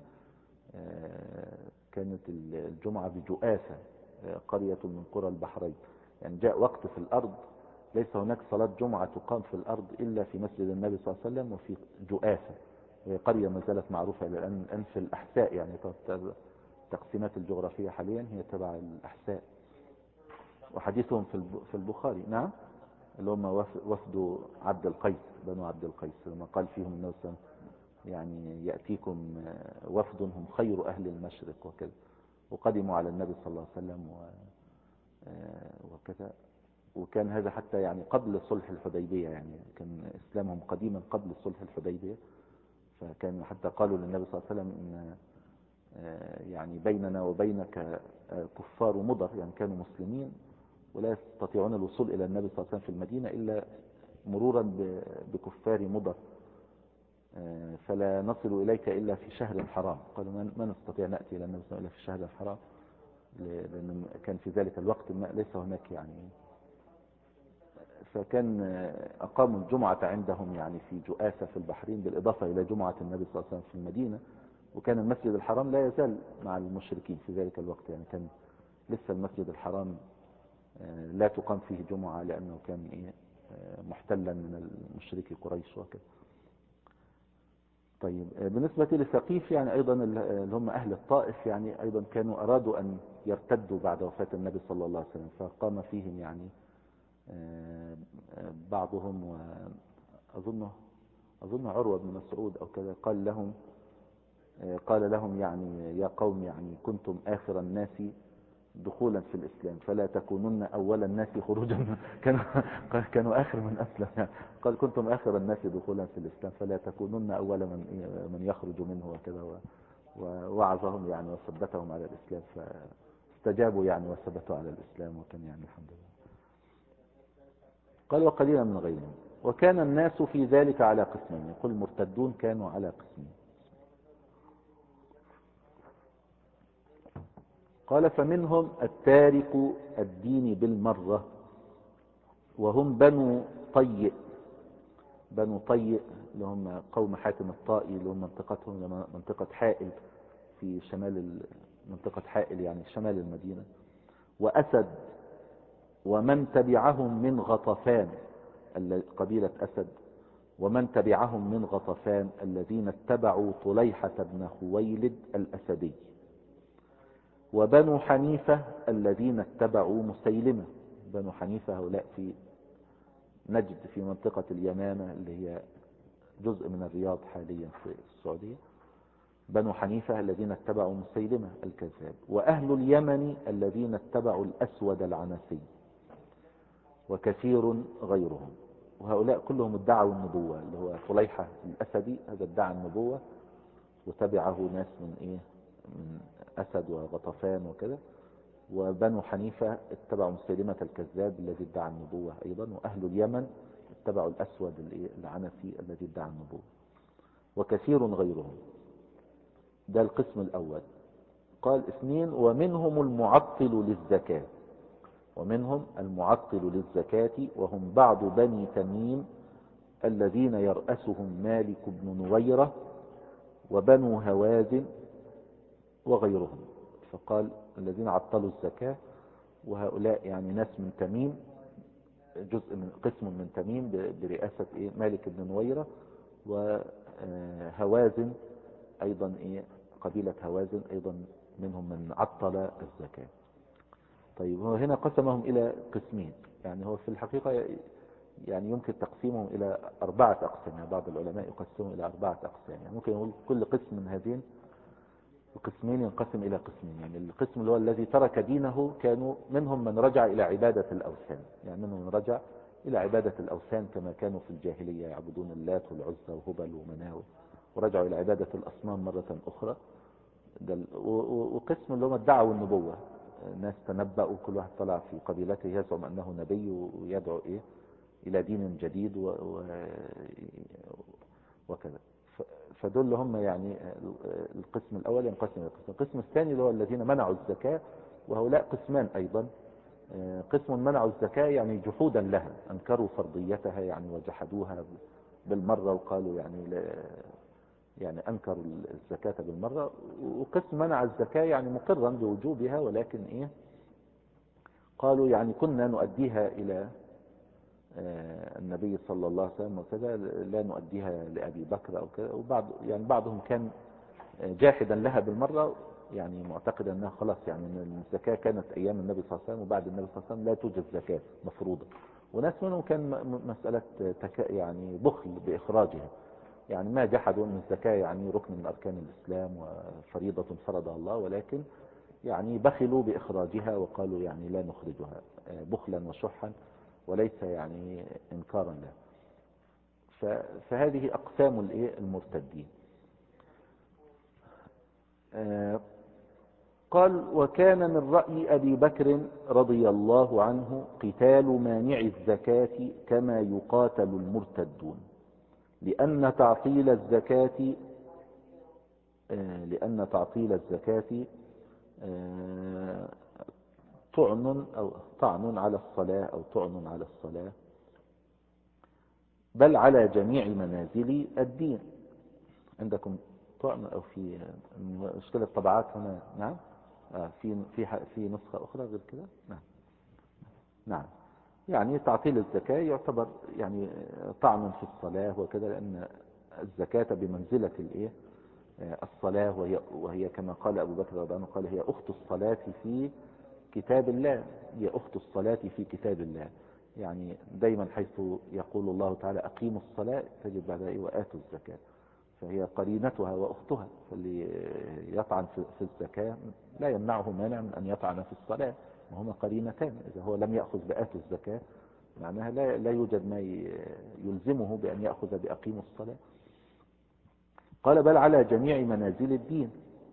كانت الجمعة بجؤاسة، قرية من قرى البحرين. يعني جاء وقت في الأرض ليس هناك صلاة جمعة تقام في الأرض إلا في مسجد النبي صلى الله عليه وسلم وفي جؤاسة، وهي قرية ما زالت معروفة إلى الآن في الأحساء. يعني التقسيمات الجغرافية حاليا هي تبع الأحساء، وحديثهم في البخاري. نعم، اللي هم وفد عبد القيس، بنو عبد القيس، لما قال فيهم النبي صلى الله عليه وسلم يعني يأتيكم وفد هم خير أهل المشرق وكذا، وقدموا على النبي صلى الله عليه وسلم وكذا. وكان هذا حتى يعني قبل صلح الحديبية، يعني كان إسلامهم قديما قبل صلح الحديبية. فكان حتى قالوا للنبي صلى الله عليه وسلم إن يعني بيننا وبينك كفار مضر، يعني كانوا مسلمين ولا يستطيعون الوصول إلى النبي صلى الله عليه وسلم في المدينة إلا مرورا بكفار مضر، فلا نصل إليك إلا في شهر حرام. قالوا ما نستطيع نأتي إلى النبي صلى الله عليه وسلم إلا في شهر الحرام، لأن كان في ذلك الوقت ما ليس هناك يعني. فكان أقاموا الجمعة عندهم يعني في جؤاسة في البحرين، بالإضافة إلى جمعة النبي صلى الله عليه وسلم في المدينة. وكان المسجد الحرام لا يزال مع المشركين في ذلك الوقت، يعني كان لسه المسجد الحرام لا تقام فيه جمعة لأنه كان محتلا من المشركي قريش وكذا. طيب بالنسبة لثقيف يعني أيضا اللي هم أهل الطائف، يعني أيضا كانوا أرادوا أن يرتدوا بعد وفاة النبي صلى الله عليه وسلم، فقام فيهم يعني بعضهم، وأظن عروة بن مسعود أو كذا قال لهم يعني يا قوم يعني كنتم آخر الناس دخولا في الإسلام فلا تكونن أول الناس خروجا. كانوا آخر من أسلم يعني. قال كنتم آخر الناس دخولا في الإسلام فلا تكونن أول من يخرج منه وكذا، ووعظهم يعني وثبتهم على الإسلام، فاستجابوا يعني وثبتوا على الإسلام، وكان يعني الحمد لله. قال وقليلا من غيرهم. وكان الناس في ذلك على قسمين، يقول المرتدون كانوا على قسمين. قال فمنهم التارك الدين بالمرة وهم بنو طيء. بنو طيء اللي هم قوم حاتم الطائي، اللي هم منطقتهم منطقة حائل في شمال منطقة حائل يعني شمال المدينة. وأسد ومن تبعهم من غطفان، قبيلة أسد ومن تبعهم من غطفان الذين اتبعوا طليحة بن خويلد الأسدي. وبنو حنيفة الذين اتبعوا مسيلمة. بنو حنيفة هؤلاء في نجد في منطقة اليمامة اللي هي جزء من الرياض حاليا في السعودية. بنو حنيفة الذين اتبعوا مسيلمة الكذاب. وأهل اليمن الذين اتبعوا الأسود العنسي وكثير غيرهم. وهؤلاء كلهم ادعوا النبوة، اللي هو طليحة الأسدي هذا ادعى النبوة وتبعه ناس من أسد وغطفان وكذا. وبنو حنيفة اتبعوا مسيلمة الكذاب الذي ادعى النبوة أيضا. وأهل اليمن اتبعوا الأسود العنسي الذي ادعى النبوة وكثير غيرهم. ده القسم الأول. قال 2 ومنهم المعطل للزكاة. ومنهم المعطل للزكاة وهم بعض بني تميم الذين يرأسهم مالك بن نويرة وبنو هوازن وغيرهم. فقال الذين عطلوا الزكاة، وهؤلاء يعني ناس من تميم، جزء من قسم من تميم برئاسة مالك بن نويرة. وهوازن أيضا قبيلة هوازن أيضا منهم من عطل الزكاة. طيب هو هنا قسمهم إلى قسمين، يعني هو في الحقيقة يعني يمكن تقسيمهم إلى 4 أقسام. يعني بعض العلماء يقسمهم إلى 4 أقسام. يعني ممكن يقول كل قسم من هذين القسمين ينقسم إلى قسمين. يعني القسم اللي هو الذي ترك دينه كانوا منهم من رجع إلى عبادة الأوثان، يعني منهم من رجع إلى عبادة الأوثان كما كانوا في الجاهلية يعبدون اللات والعزى وهبل ومناو، ورجعوا إلى عبادة الأصنام مرة أخرى. وقسم اللي هم ادعوا النبوة، ناس تنبأوا، كل واحد طلع في قبيلته يزعم أنه نبي ويدعو إلى دين جديد وكذا. فدول هم يعني القسم الأول ينقسم إلى قسم. القسم الثاني اللي هو الذين منعوا الزكاة، وهؤلاء قسمان أيضا. قسم منعوا الزكاة يعني جحودا لها، أنكروا فرضيتها يعني وجحدوها بالمرة وقالوا يعني أنكروا الزكاة بالمرة. وقسم منع الزكاة يعني مقرا بوجوبها، ولكن قالوا يعني كنا نؤديها إلى النبي صلى الله عليه وسلم وكذا، لا نؤديها لأبي بكر أو كذا. يعني بعضهم كان جاحدا لها بالمرة، يعني معتقدا أنها خلاص، يعني أن الزكاة كانت أيام النبي صلى الله عليه وسلم، وبعد النبي صلى الله عليه وسلم لا توجد زكاة مفروضة. وناس منهم كان مسألة يعني بخل بإخراجها، يعني ما جحدوا أن الزكاة يعني ركن من أركان الإسلام وفريضة فرضها الله، ولكن يعني بخلوا بإخراجها وقالوا يعني لا نخرجها بخلا وشحا وليس يعني إنكارا له. فهذه أقسام المرتدين. قال وكان من رأي أبي بكر رضي الله عنه قتال مانع الزكاة كما يقاتل المرتدون، لأن تعطيل الزكاة طعن على الصلاة أو طعن على الصلاة، بل على جميع منازل الدين. عندكم طعن أو في مشكلة طبعات هنا؟ نعم. في نسخة أخرى غير كده؟ نعم. يعني تعطيل الزكاة يعتبر يعني طعن في الصلاة وكذا، لأن الزكاة بمنزلة الصلاة، وهي كما قال أبو بكر رضي الله عنه قال هي أخت الصلاة في كتاب الله. هي أخت الصلاة في كتاب الله، يعني دايما حيث يقول الله تعالى أقيموا الصلاة تجد بعدها وآتوا الزكاة، فهي قرينتها وأختها. فاللي يطعن في الزكاة لا يمنعه مانع من أن يطعن في الصلاة، وهما قرينتان. إذا هو لم يأخذ بآتوا الزكاة معناها لا يوجد ما يلزمه بأن يأخذ بأقيموا الصلاة. قال بل على جميع منازل الدين.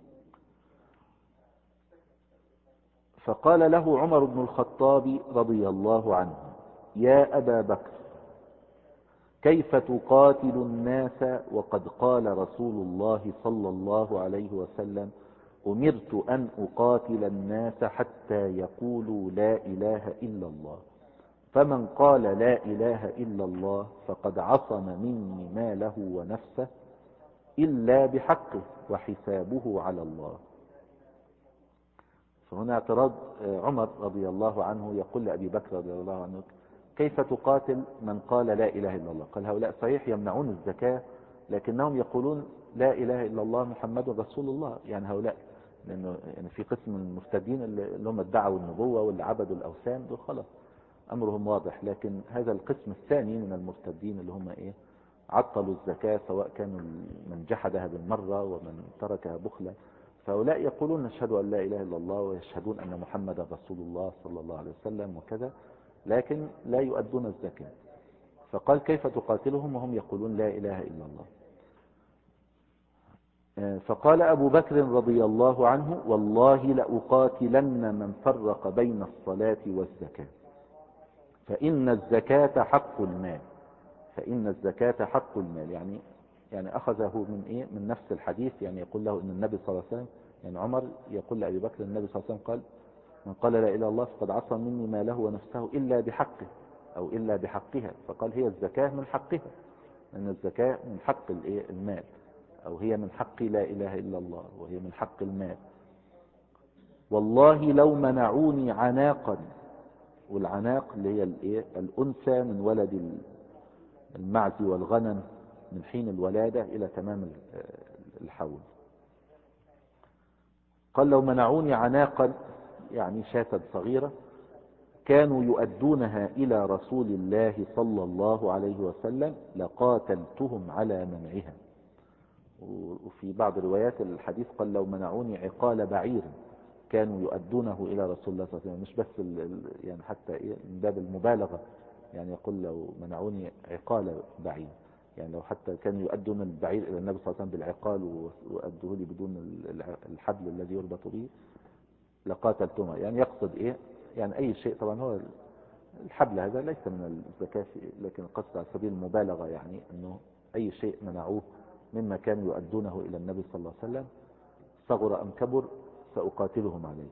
فقال له عمر بن الخطاب رضي الله عنه يا أبا بكر كيف تقاتل الناس وقد قال رسول الله صلى الله عليه وسلم أمرت أن أقاتل الناس حتى يقولوا لا إله إلا الله، فمن قال لا إله إلا الله فقد عصم مني ماله ونفسه إلا بحقه وحسابه على الله. فهنا اعتراض عمر رضي الله عنه، يقول لأبي بكر رضي الله عنه: كيف تقاتل من قال لا إله إلا الله؟ قال: هؤلاء صحيح يمنعون الزكاة، لكنهم يقولون لا إله إلا الله محمد رسول الله. يعني هؤلاء، لأنه يعني في قسم من المرتدين اللي هم ادعوا النبوة واللي عبدوا الأوثان، دول خلاص أمرهم واضح. لكن هذا القسم الثاني من المرتدين اللي هم عطلوا الزكاة، سواء كانوا من جحدها بالمرة ومن تركها بخلا، فهؤلاء يقولون: نشهد أن لا إله إلا الله ويشهدون أن محمد رسول الله صلى الله عليه وسلم وكذا، لكن لا يؤدون الزكاة. فقال: كيف تقاتلهم وهم يقولون لا إله إلا الله؟ فقال أبو بكر رضي الله عنه: والله لأقاتلن من فرق بين الصلاة والزكاة، فإن الزكاة حق المال. فإن الزكاة حق المال، يعني أخذه من نفس الحديث. يعني يقول له إن النبي صلى الله عليه وسلم، يعني عمر يقول لأبي بكر: النبي صلى الله عليه وسلم قال: من قال لا إله إلا الله فقد عصم مني ماله ونفسه إلا بحقه أو إلا بحقها. فقال: هي الزكاة من حقها، لأن الزكاة من حق المال، أو هي من حق لا إله إلا الله، وهي من حق المال. والله لو منعوني عناقا، والعناق اللي هي الأنثى من ولد المعز والغنم من حين الولادة إلى تمام الحول. قال: لو منعوني عناقا، يعني شاة صغيرة، كانوا يؤدونها إلى رسول الله صلى الله عليه وسلم لقاتلتهم على منعها. وفي بعض روايات الحديث قال: لو منعوني عقال بعير كانوا يؤدونه إلى رسول الله صلى الله عليه وسلم. مش بس يعني حتى من باب المبالغة، يعني يقول: لو منعوني عقال بعير، يعني لو حتى كانوا يؤدون البعير إلى النبي صلى الله عليه وسلم بالعقال وأدوه لي بدون الحبل الذي يربط به لقاتلتهما. يعني يقصد يعني أي شيء. طبعا هو الحبل هذا ليس من الزكاة، لكن قصد على سبيل المبالغة، يعني أنه أي شيء منعوه مما كانوا يؤدونه إلى النبي صلى الله عليه وسلم، صغر أم كبر، سأقاتلهم عليه.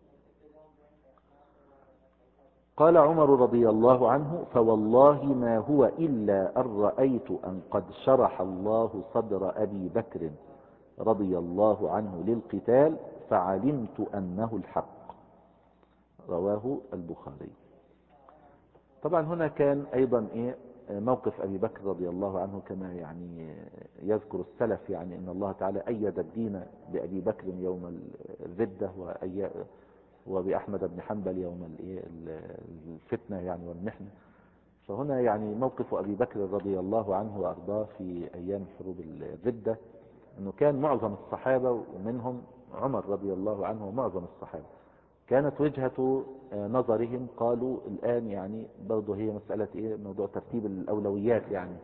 قال عمر رضي الله عنه: فوالله ما هو إلا أن رأيت أن قد شرح الله صدر أبي بكر رضي الله عنه للقتال فعلمت أنه الحق. رواه البخاري. طبعا هنا كان أيضا موقف أبي بكر رضي الله عنه، كما يعني يذكر السلف، يعني إن الله تعالى أيد الدين بأبي بكر يوم الردة، وبأحمد بن حنبل يوم الفتنة يعني والمحنة. فهنا يعني موقف أبي بكر رضي الله عنه وأرضاه في أيام حروب الردة، أنه كان معظم الصحابة ومنهم عمر رضي الله عنه ومعظم الصحابة كانت وجهة نظرهم، قالوا الآن يعني برضه هي مسألة موضوع ترتيب الأولويات،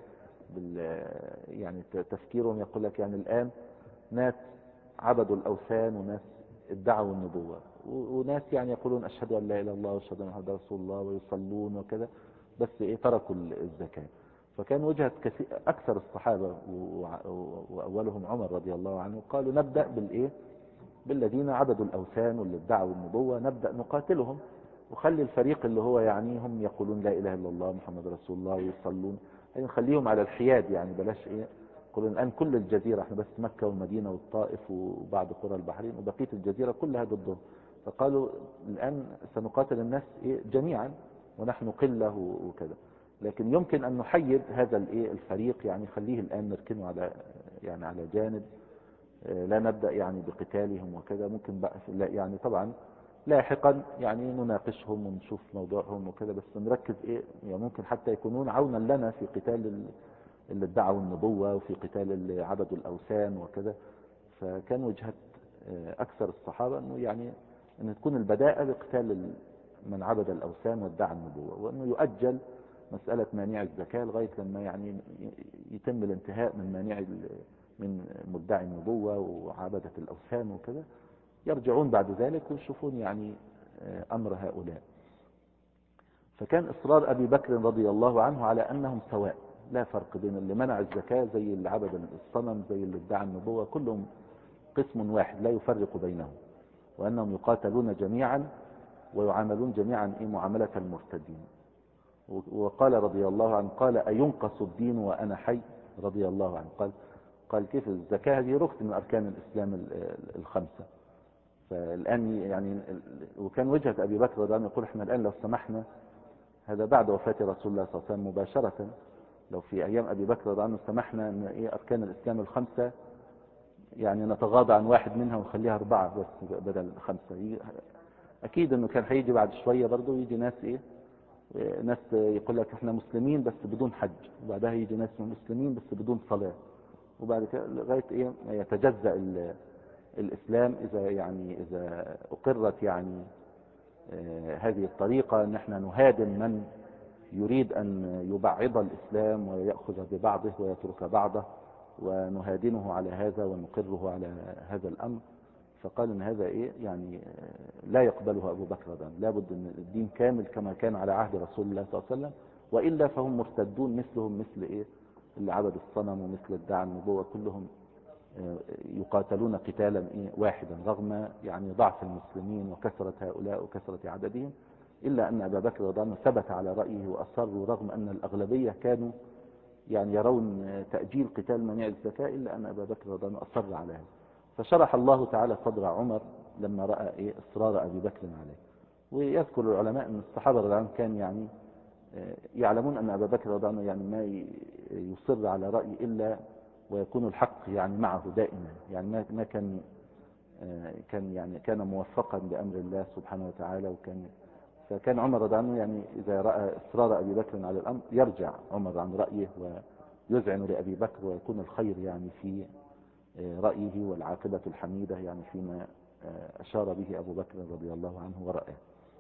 يعني تفكيرهم يقول لك يعني الآن ناس عبدوا الأوثان، وناس ادعوا النبوة، وناس يعني يقولون أشهد أن لا إله إلا الله وأشهد أن محمدا رسول الله ويصلون وكذا، بس تركوا الزكاة. فكان وجهة أكثر الصحابة وأولهم عمر رضي الله عنه قالوا: نبدأ بالذين عبدوا الأوثان واللي ادعوا النبوة، نبدأ نقاتلهم، وخلي الفريق اللي هو يعني هم يقولون لا إله إلا الله محمد رسول الله ويصلون، يعني نخليهم على الحياد، يعني بلاش يقولون الآن كل الجزيرة، احنا بس مكة والمدينة والطائف وبعض قرى البحرين، وبقية الجزيرة كلها ضدهم. فقالوا الآن سنقاتل الناس جميعا ونحن قلة وكذا، لكن يمكن أن نحيد هذا الفريق، يعني خليه الآن نركنه على جانب، لا نبدأ يعني بقتالهم وكذا. ممكن بقى يعني طبعا لاحقا يعني نناقشهم ونشوف موضوعهم وكذا، بس نركز يعني ممكن حتى يكونون عونا لنا في قتال اللي ادعوا النبوة وفي قتال اللي عبدوا الأوثان وكذا. فكان وجهة أكثر الصحابة أن تكون البداءة بقتال من عبد الأوثان وادعى النبوة، وأنه يؤجل مسألة مانع الزكاة لغاية لما يعني يتم الانتهاء من مدعي النبوة وعبدة الأوثان وكذا، يرجعون بعد ذلك ويشوفون يعني أمر هؤلاء. فكان إصرار أبي بكر رضي الله عنه على أنهم سواء، لا فرق بين اللي منع الزكاة زي اللي عبد الصنم زي اللي ادعى النبوة، كلهم قسم واحد لا يفرق بينهم، وأنهم يقاتلون جميعا ويعاملون جميعا معاملة المرتدين. وقال رضي الله عنه قال أينقص الدين وأنا حي؟ رضي الله عنه قال كيف؟ الزكاة هذه ركن من أركان الإسلام الخمسة. فالآن يعني وكان وجهة أبي بكر رضي الله عنه يقول احنا الآن لو سمحنا، هذا بعد وفاة رسول الله صلى الله عليه وسلم مباشرة، لو في أيام أبي بكر رضي الله عنه سمحنا أن أركان الإسلام الخمسة يعني نتغاضى عن واحد منها ونخليها 4 بس بدل 5، أكيد أنه كان هيجي بعد شوية برضه يجي ناس ناس يقول لك احنا مسلمين بس بدون حج، وبعدها يجي ناس مسلمين بس بدون صلاة، وبعد كده لغاية يتجزأ الإسلام إذا أقرت هذه الطريقة أن احنا نهادم من يريد أن يبعض الإسلام ويأخذ ببعضه ويترك بعضه، ونهادنه على هذا ونقره على هذا الأمر. فقال ان هذا لا يقبله ابو بكر رضي الله عنه، لابد ان الدين كامل كما كان على عهد رسول الله صلى الله عليه وسلم، والا فهم مرتدون مثلهم مثل اللي عبد الصنم ومثل ادعى النبوة، كلهم يقاتلون قتالا واحدا رغم ضعف المسلمين وكثرة هؤلاء وكثرة عددهم، الا ان ابا بكر رضي الله عنه ثبت على رأيه واصر، رغم ان الاغلبية كانوا يرون تأجيل قتال منيع الزكاة، الا ان ابا بكر رضي الله عنه اصر على هذا. فشرح الله تعالى صدر عمر لما رأى إصرار أبي بكر عليه. ويذكر العلماء أن الصحابة رضي الله عنهم كان يعلمون أن أبا بكر رضي الله عنه ما يصر على رأي إلا ويكون الحق معه دائما، ما كان موفقا بأمر الله سبحانه وتعالى. فكان عمر رضي الله عنه إذا رأى إصرار أبي بكر على الأمر يرجع عمر عن رأيه ويذعن لأبي بكر، ويكون الخير في رأيه والعاقبة الحميدة فيما أشار به أبو بكر رضي الله عنه ورأيه.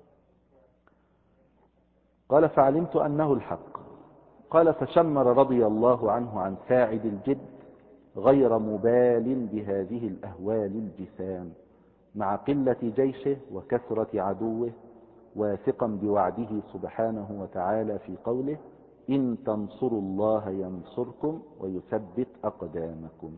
قال فعلمت أنه الحق. قال فشمر رضي الله عنه عن ساعد الجد غير مبال بهذه الأهوال الجسام، مع قلة جيشه وكثرة عدوه، واثقا بوعده سبحانه وتعالى في قوله إن تنصروا الله ينصركم ويثبت أقدامكم.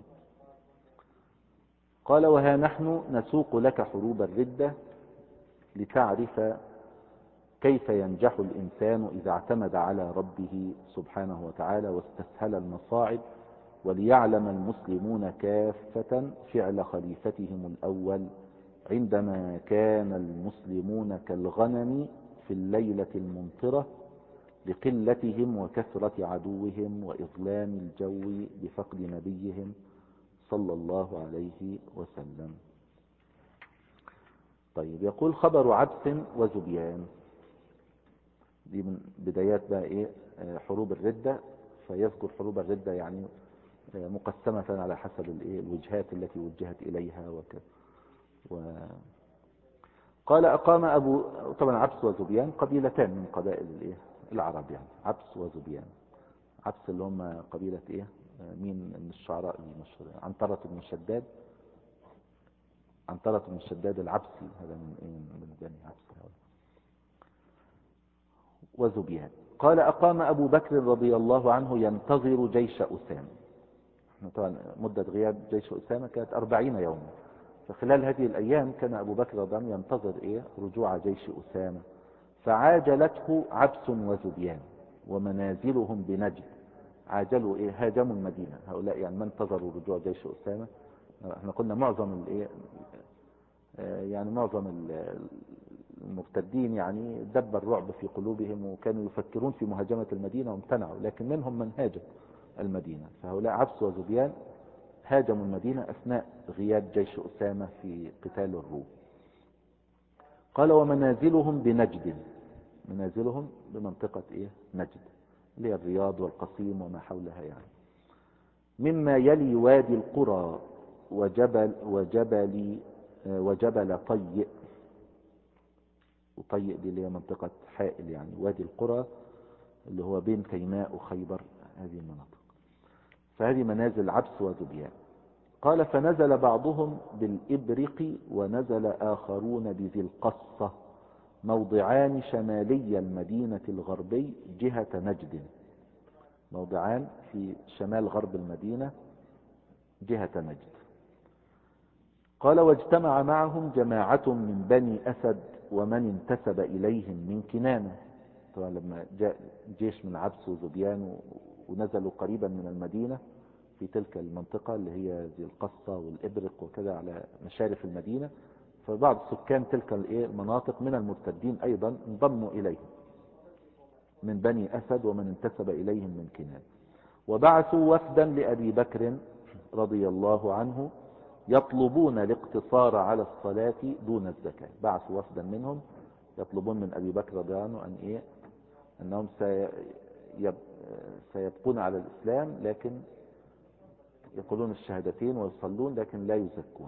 قال وها نحن نسوق لك حروب الردة لتعرف كيف ينجح الإنسان إذا اعتمد على ربه سبحانه وتعالى واستسهل المصاعب، وليعلم المسلمون كافة فعل خليفتهم الأول عندما كان المسلمون كالغنم في الليلة الممطرة لقلتهم وكثرة عدوهم وإظلام الجو بفقد نبيهم صلى الله عليه وسلم. طيب، يقول خبر عبس وزبيان. دي من بدايات بقى حروب الردة. فيذكر حروب الردة مقسمة على حسب الوجهات التي وجهت إليها قال أقام طبعا عبس وزبيان قبيلتان من قبائل العرب، عبس وزبيان. عبس اللي هم قبيلة مين من الشعراء المشهورين؟ عنترة بن شداد العبسي، هذا من بني عبس. وزبيان. قال أقام أبو بكر رضي الله عنه ينتظر جيش أسامة. طبعا مدة غياب جيش أسامة كانت 40 يوما، فخلال هذه الأيام كان أبو بكر رضي الله عنه ينتظر رجوع جيش أسامة، فعاجلته عبس وزبيان ومنازلهم بنجد. عاجلوا هاجموا المدينة هؤلاء، ما انتظروا رجوع جيش أسامة. احنا قلنا معظم معظم المرتدين دب الرعب في قلوبهم، وكانوا يفكرون في مهاجمة المدينة وامتنعوا، لكن منهم من هاجم المدينة. فهؤلاء عبس وزبيان هاجموا المدينة أثناء غياب جيش أسامة في قتال الروم. قال ومنازلهم بنجد، منازلهم بمنطقة نجد اللي هي الرياض والقصيم وما حولها، مما يلي وادي القرى وجبل طيء. وطيء دي اللي هي منطقة حائل، وادي القرى اللي هو بين تيماء وخيبر، هذه المناطق. فهذه منازل عبس وزبيان. قال فنزل بعضهم بالإبرق ونزل آخرون بذي القصة، موضعان شمالي المدينة الغربي جهة نجد. موضعان في شمال غرب المدينة جهة نجد. قال واجتمع معهم جماعة من بني أسد ومن انتسب إليهم من كنانة. طبعا لما جاء جيش من عبس وذبيان ونزلوا قريبا من المدينة في تلك المنطقة اللي هي ذي القصة والإبرق وكذا على مشارف المدينة، فبعض سكان تلك المناطق من المرتدين أيضا انضموا إليهم من بني أسد ومن انتسب إليهم من كنانة. وبعثوا وفدا لأبي بكر رضي الله عنه يطلبون الاقتصار على الصلاة دون الزكاة. بعثوا وفدا منهم يطلبون من أبي بكر رضي الله عنه أنهم سيبقون على الإسلام، لكن يقولون الشهادتين ويصلون لكن لا يزكون.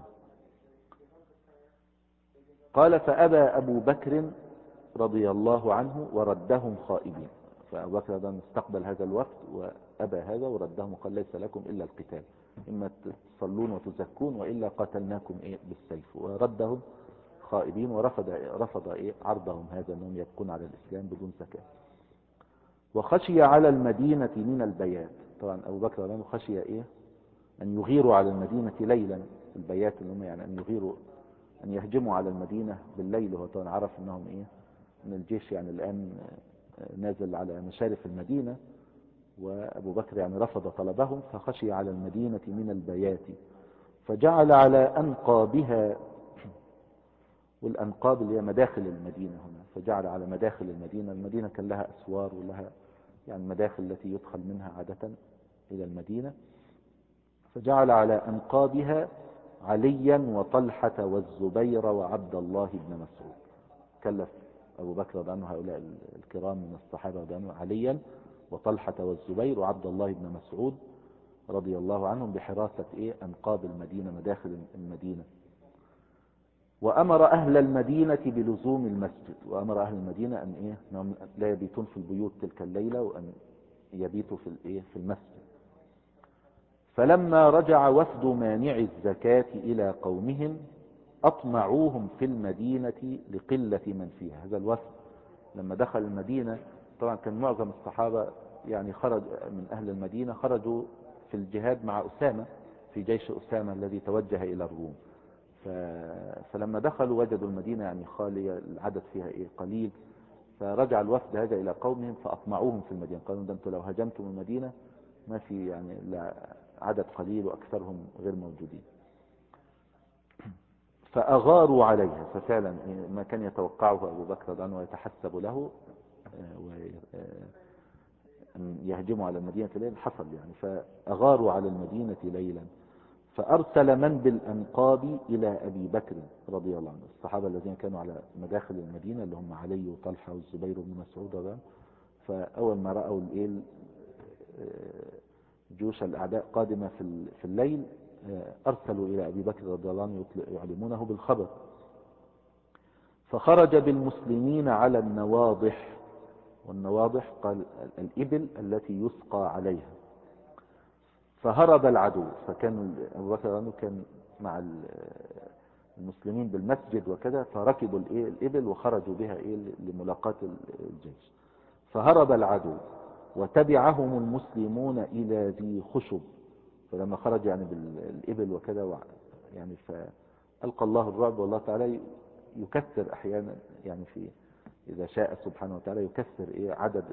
قال فأبى أبو بكر رضي الله عنه وردهم خائبين. فأبو بكر استقبل هذا الوفد وأبى هذا وردهم وقال ليس لكم إلا القتال، إما تصلون وتزكون وإلا قتلناكم بالسيف، وردهم خائبين ورفض عرضهم هذا أنهم يبقون على الإسلام بدون زكاة. وخشي على المدينة من البيات. طبعا أبو بكر رضي الله عنه خشي أن يغيروا على المدينة ليلا، البيات اللي هم يعني أن يغيروا أن يهجموا على المدينة بالليل. وهو طبعا عرف أنهم أن الجيش يعني الآن نازل على مشارف المدينة، وأبو بكر يعني رفض طلبهم، فخشي على المدينة من البيات فجعل على أنقابها، والأنقاب اللي هي مداخل المدينة هنا، فجعل على مداخل المدينة. المدينة كان لها أسوار ولها يعني مداخل التي يدخل منها عادة إلى المدينة، فجعل على أنقابها عليا وطلحة والزبير وعبد الله بن مسعود. كلف أبو بكر رضي الله عنه هؤلاء الكرام من الصحابة رضي الله عنهم عليا وطلحة والزبير وعبد الله بن مسعود رضي الله عنهم بحراسة أنقاب المدينة، مداخل المدينة. وأمر أهل المدينة بلزوم المسجد، وأمر أهل المدينة أنهم لا يبيتون في البيوت تلك الليلة، وأن يبيتوا في المسجد. فلما رجع وفد مانع الزكاة إلى قومهم أطمعوهم في المدينة لقلة من فيها. هذا الوفد لما دخل المدينة، طبعا كان معظم الصحابة يعني خرج من أهل المدينة، خرجوا في الجهاد مع أسامة في جيش أسامة الذي توجه إلى الروم. فلما دخلوا وجدوا المدينة يعني خالية، العدد فيها قليل، فرجع الوفد هذا إلى قومهم فأطمعوهم في المدينة. قالوا ده انتم لو هجمتم المدينة ما في يعني عدد قليل وأكثرهم غير موجودين. فأغاروا عليها، ففعلا ما كان يتوقعه أبو بكر رضي الله عنه ويتحسب له أن يهجموا على المدينة ليلا حصل يعني. فأغاروا على المدينة ليلا فأرسل من بالأنقاب إلى أبي بكر رضي الله عنه. الصحابة الذين كانوا على مداخل المدينة اللي هم علي وطلحة والزبير بن مسعود رضي الله عنه، فأول ما رأوا جيوش الأعداء قادمة في الليل أرسلوا إلى أبي بكر رضي الله عنه يعلمونه بالخبر. فخرج بالمسلمين على النواضح، والنواضح قال الإبل التي يسقى عليها. فهرب العدو، فكان أبو بكر رضي الله عنه كان مع المسلمين بالمسجد وكذا، فركبوا الإبل وخرجوا بها لملاقاة الجيش. فهرب العدو وتبعهم المسلمون إلى ذي خشب. فلما خرج يعني بالإبل وكذا يعني فألقى الله الرعب، والله تعالى يكثر أحيانا يعني إذا شاء سبحانه وتعالى يكثر عدد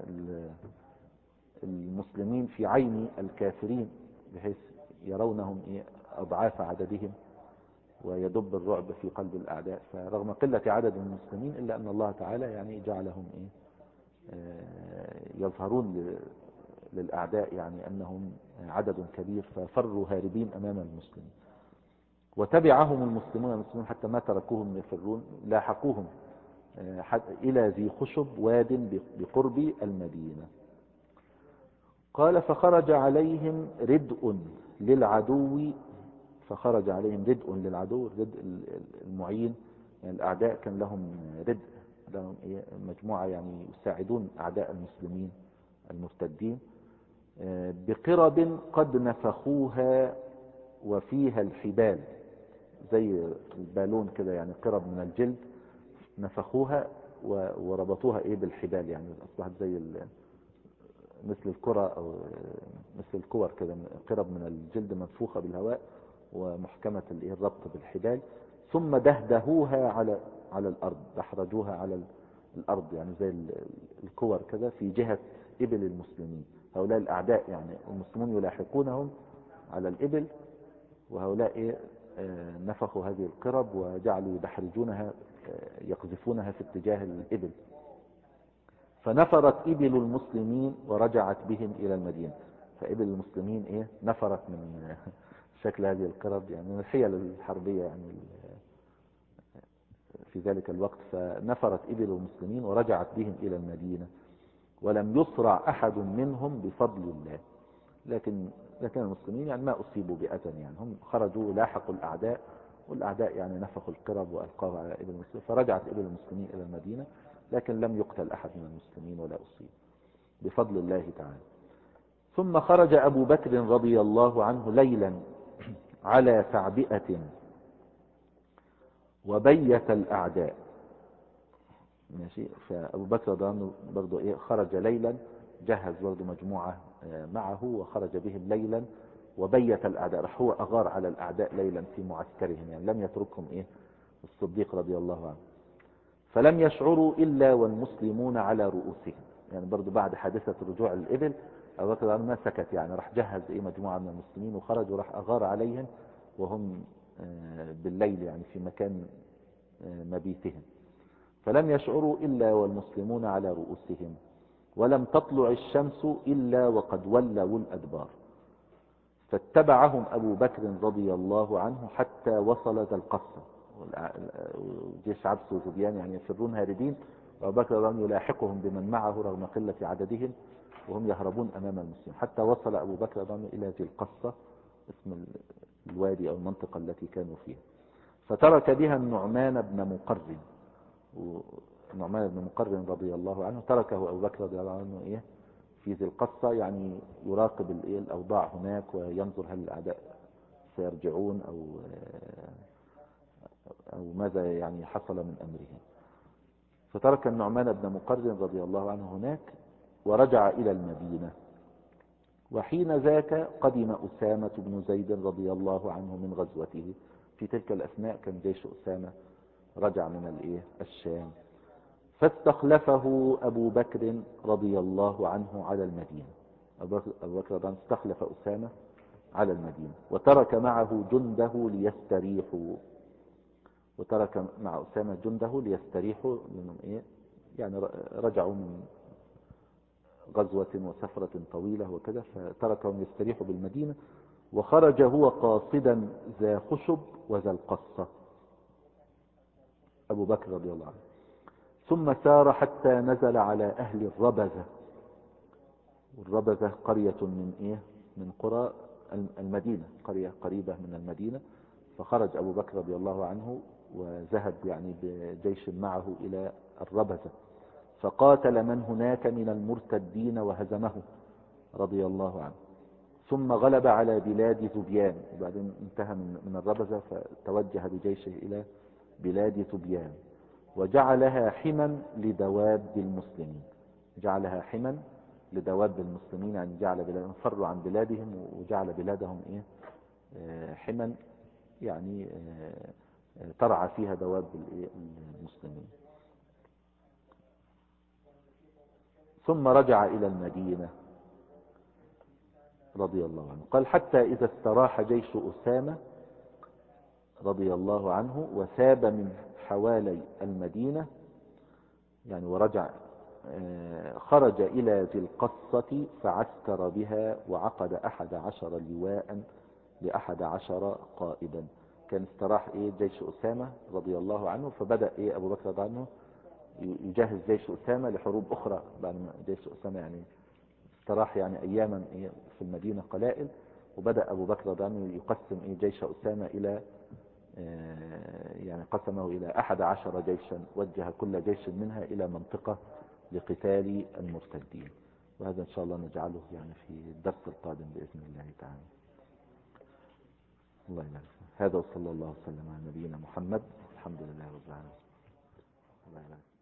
المسلمين في عين الكافرين بحيث يرونهم أضعاف عددهم، ويدب الرعب في قلب الأعداء. فرغم قلة عدد المسلمين إلا أن الله تعالى يعني جعلهم يظهرون للأعداء يعني أنهم عدد كبير، ففروا هاربين أمام المسلمين. وتبعهم المسلمون حتى ما تركوهم يفرون، لاحقوهم إلى ذي خشب واد بقرب المدينة. قال فخرج عليهم ردء للعدو، الردء المعين يعني الأعداء كان لهم ردء، لهم مجموعة يعني يساعدون أعداء المسلمين المرتدين، بقرب قد نفخوها وفيها الحبال، زي البالون كده يعني قرب من الجلد نفخوها وربطوها بالحبال، يعني أصبحت زي مثل الكرة أو مثل الكور كده، قرب من الجلد منفوخة بالهواء ومحكمة الربط بالحبال، ثم دهدهوها على الأرض، دحرجوها على الأرض، يعني زي الكور كذا في جهة إبل المسلمين. هؤلاء الأعداء يعني المسلمون يلاحقونهم على الإبل، وهؤلاء نفخوا هذه القرب وجعلوا يدحرجونها، يقذفونها في اتجاه الإبل. فنفرت إبل المسلمين ورجعت بهم إلى المدينة. فإبل المسلمين نفرت من شكل هذه القرب، يعني من الحيل الحربية يعني في ذلك الوقت. فنفرت إبل المسلمين ورجعت بهم إلى المدينة، ولم يصرع أحد منهم بفضل الله. لكن المسلمين يعني ما أصيبوا بأذى، يعني هم خرجوا لاحقوا الأعداء، والأعداء يعني نفخوا القرب وألقاها على إبل المسلمين، فرجعت إبل المسلمين إلى المدينة، لكن لم يقتل أحد من المسلمين ولا أصيب بفضل الله تعالى. ثم خرج أبو بكر رضي الله عنه ليلا على تعبئة وبيت الأعداء. ماشي. فأبو بكر رضي الله عنه برضو خرج ليلا، جهز برضو مجموعة معه وخرج بهم ليلا وبيت الأعداء. راح هو أغار على الأعداء ليلا في معسكرهم، يعني لم يتركهم الصديق رضي الله عنه. فلم يشعروا إلا والمسلمون على رؤوسهم، يعني برضو بعد حادثة رجوع الإبل أبو بكر رضي الله عنه ما سكت، يعني راح جهز مجموعة من المسلمين وخرج وراح أغار عليهم وهم بالليل يعني في مكان مبيتهم. فلم يشعروا إلا والمسلمون على رؤوسهم، ولم تطلع الشمس إلا وقد ولوا الأدبار. فاتبعهم أبو بكر رضي الله عنه حتى وصل ذا القصة، جيش عبس وزبيان يعني يفرون هاربين، وأبو بكر رضي الله عنه يلاحقهم بمن معه رغم قلة عددهم وهم يهربون أمام المسلمين، حتى وصل أبو بكر رضي الله عنه إلى ذي القصة، اسم الوادي أو المنطقة التي كانوا فيها. فترك بها النعمان بن مقرن، ونعمان بن مقرن رضي الله عنه تركه أبو بكر رضي الله عنه في ذي القصة، يعني يراقب الأوضاع هناك وينظر هل الأعداء سيرجعون أو ماذا يعني حصل من أمرهم. فترك النعمان بن مقرن رضي الله عنه هناك ورجع إلى المدينة. وحين ذاك قدم أسامة بن زيد رضي الله عنه من غزوته. في تلك الأثناء كان جيش أسامة رجع من الشام. فاستخلفه أبو بكر رضي الله عنه على المدينة. أبو بكر رضي الله عنه استخلف أسامة على المدينة، وترك معه جنده ليستريحوا. وترك مع أسامة جنده ليستريحوا لأنهم يعني رجعوا من غزوة وسفرة طويلة وكذا، فتركهم يستريحوا بالمدينة. وخرج هو قاصدا ذا خشب وذا القصة أبو بكر رضي الله عنه، ثم سار حتى نزل على أهل الربذة. والربذة قرية من قرى المدينة، قرية قريبة من المدينة. فخرج أبو بكر رضي الله عنه وذهب يعني بجيش معه إلى الربذة، فقاتل من هناك من المرتدين وهزمه رضي الله عنه. ثم غلب على بلاد ذبيان، وبعدين انتهى من الربذة فتوجه بجيشه إلى بلاد ذبيان، وجعلها حما لدواب المسلمين. جعلها حما لدواب المسلمين، يعني جعل بلادهم فروا عن بلادهم وجعل بلادهم حما، يعني ترعى فيها دواب المسلمين. ثم رجع إلى المدينة رضي الله عنه. قال حتى إذا استراح جيش أسامة رضي الله عنه وثاب من حوالي المدينة، يعني ورجع، خرج إلى ذي القصة فعسكر بها وعقد 11 لواء ل11 قائدا. كان استراح جيش أسامة رضي الله عنه، فبدأ أبو بكر رضي الله عنه يجهز جيش أسامة لحروب أخرى بعد ما جيش أسامة يعني استراح يعني أياما في المدينة قلائل. وبدأ أبو بكر رضي الله عنه يقسم جيش أسامة إلى يعني قسمه إلى 11 جيشا، وجه كل جيش منها إلى منطقة لقتال المرتدين. وهذا إن شاء الله نجعله يعني في الدرس القادم بإذن الله تعالى. الله يبارك. هذا وصلى الله وسلم على نبينا محمد. الحمد لله رب العالمين. الله يبارك.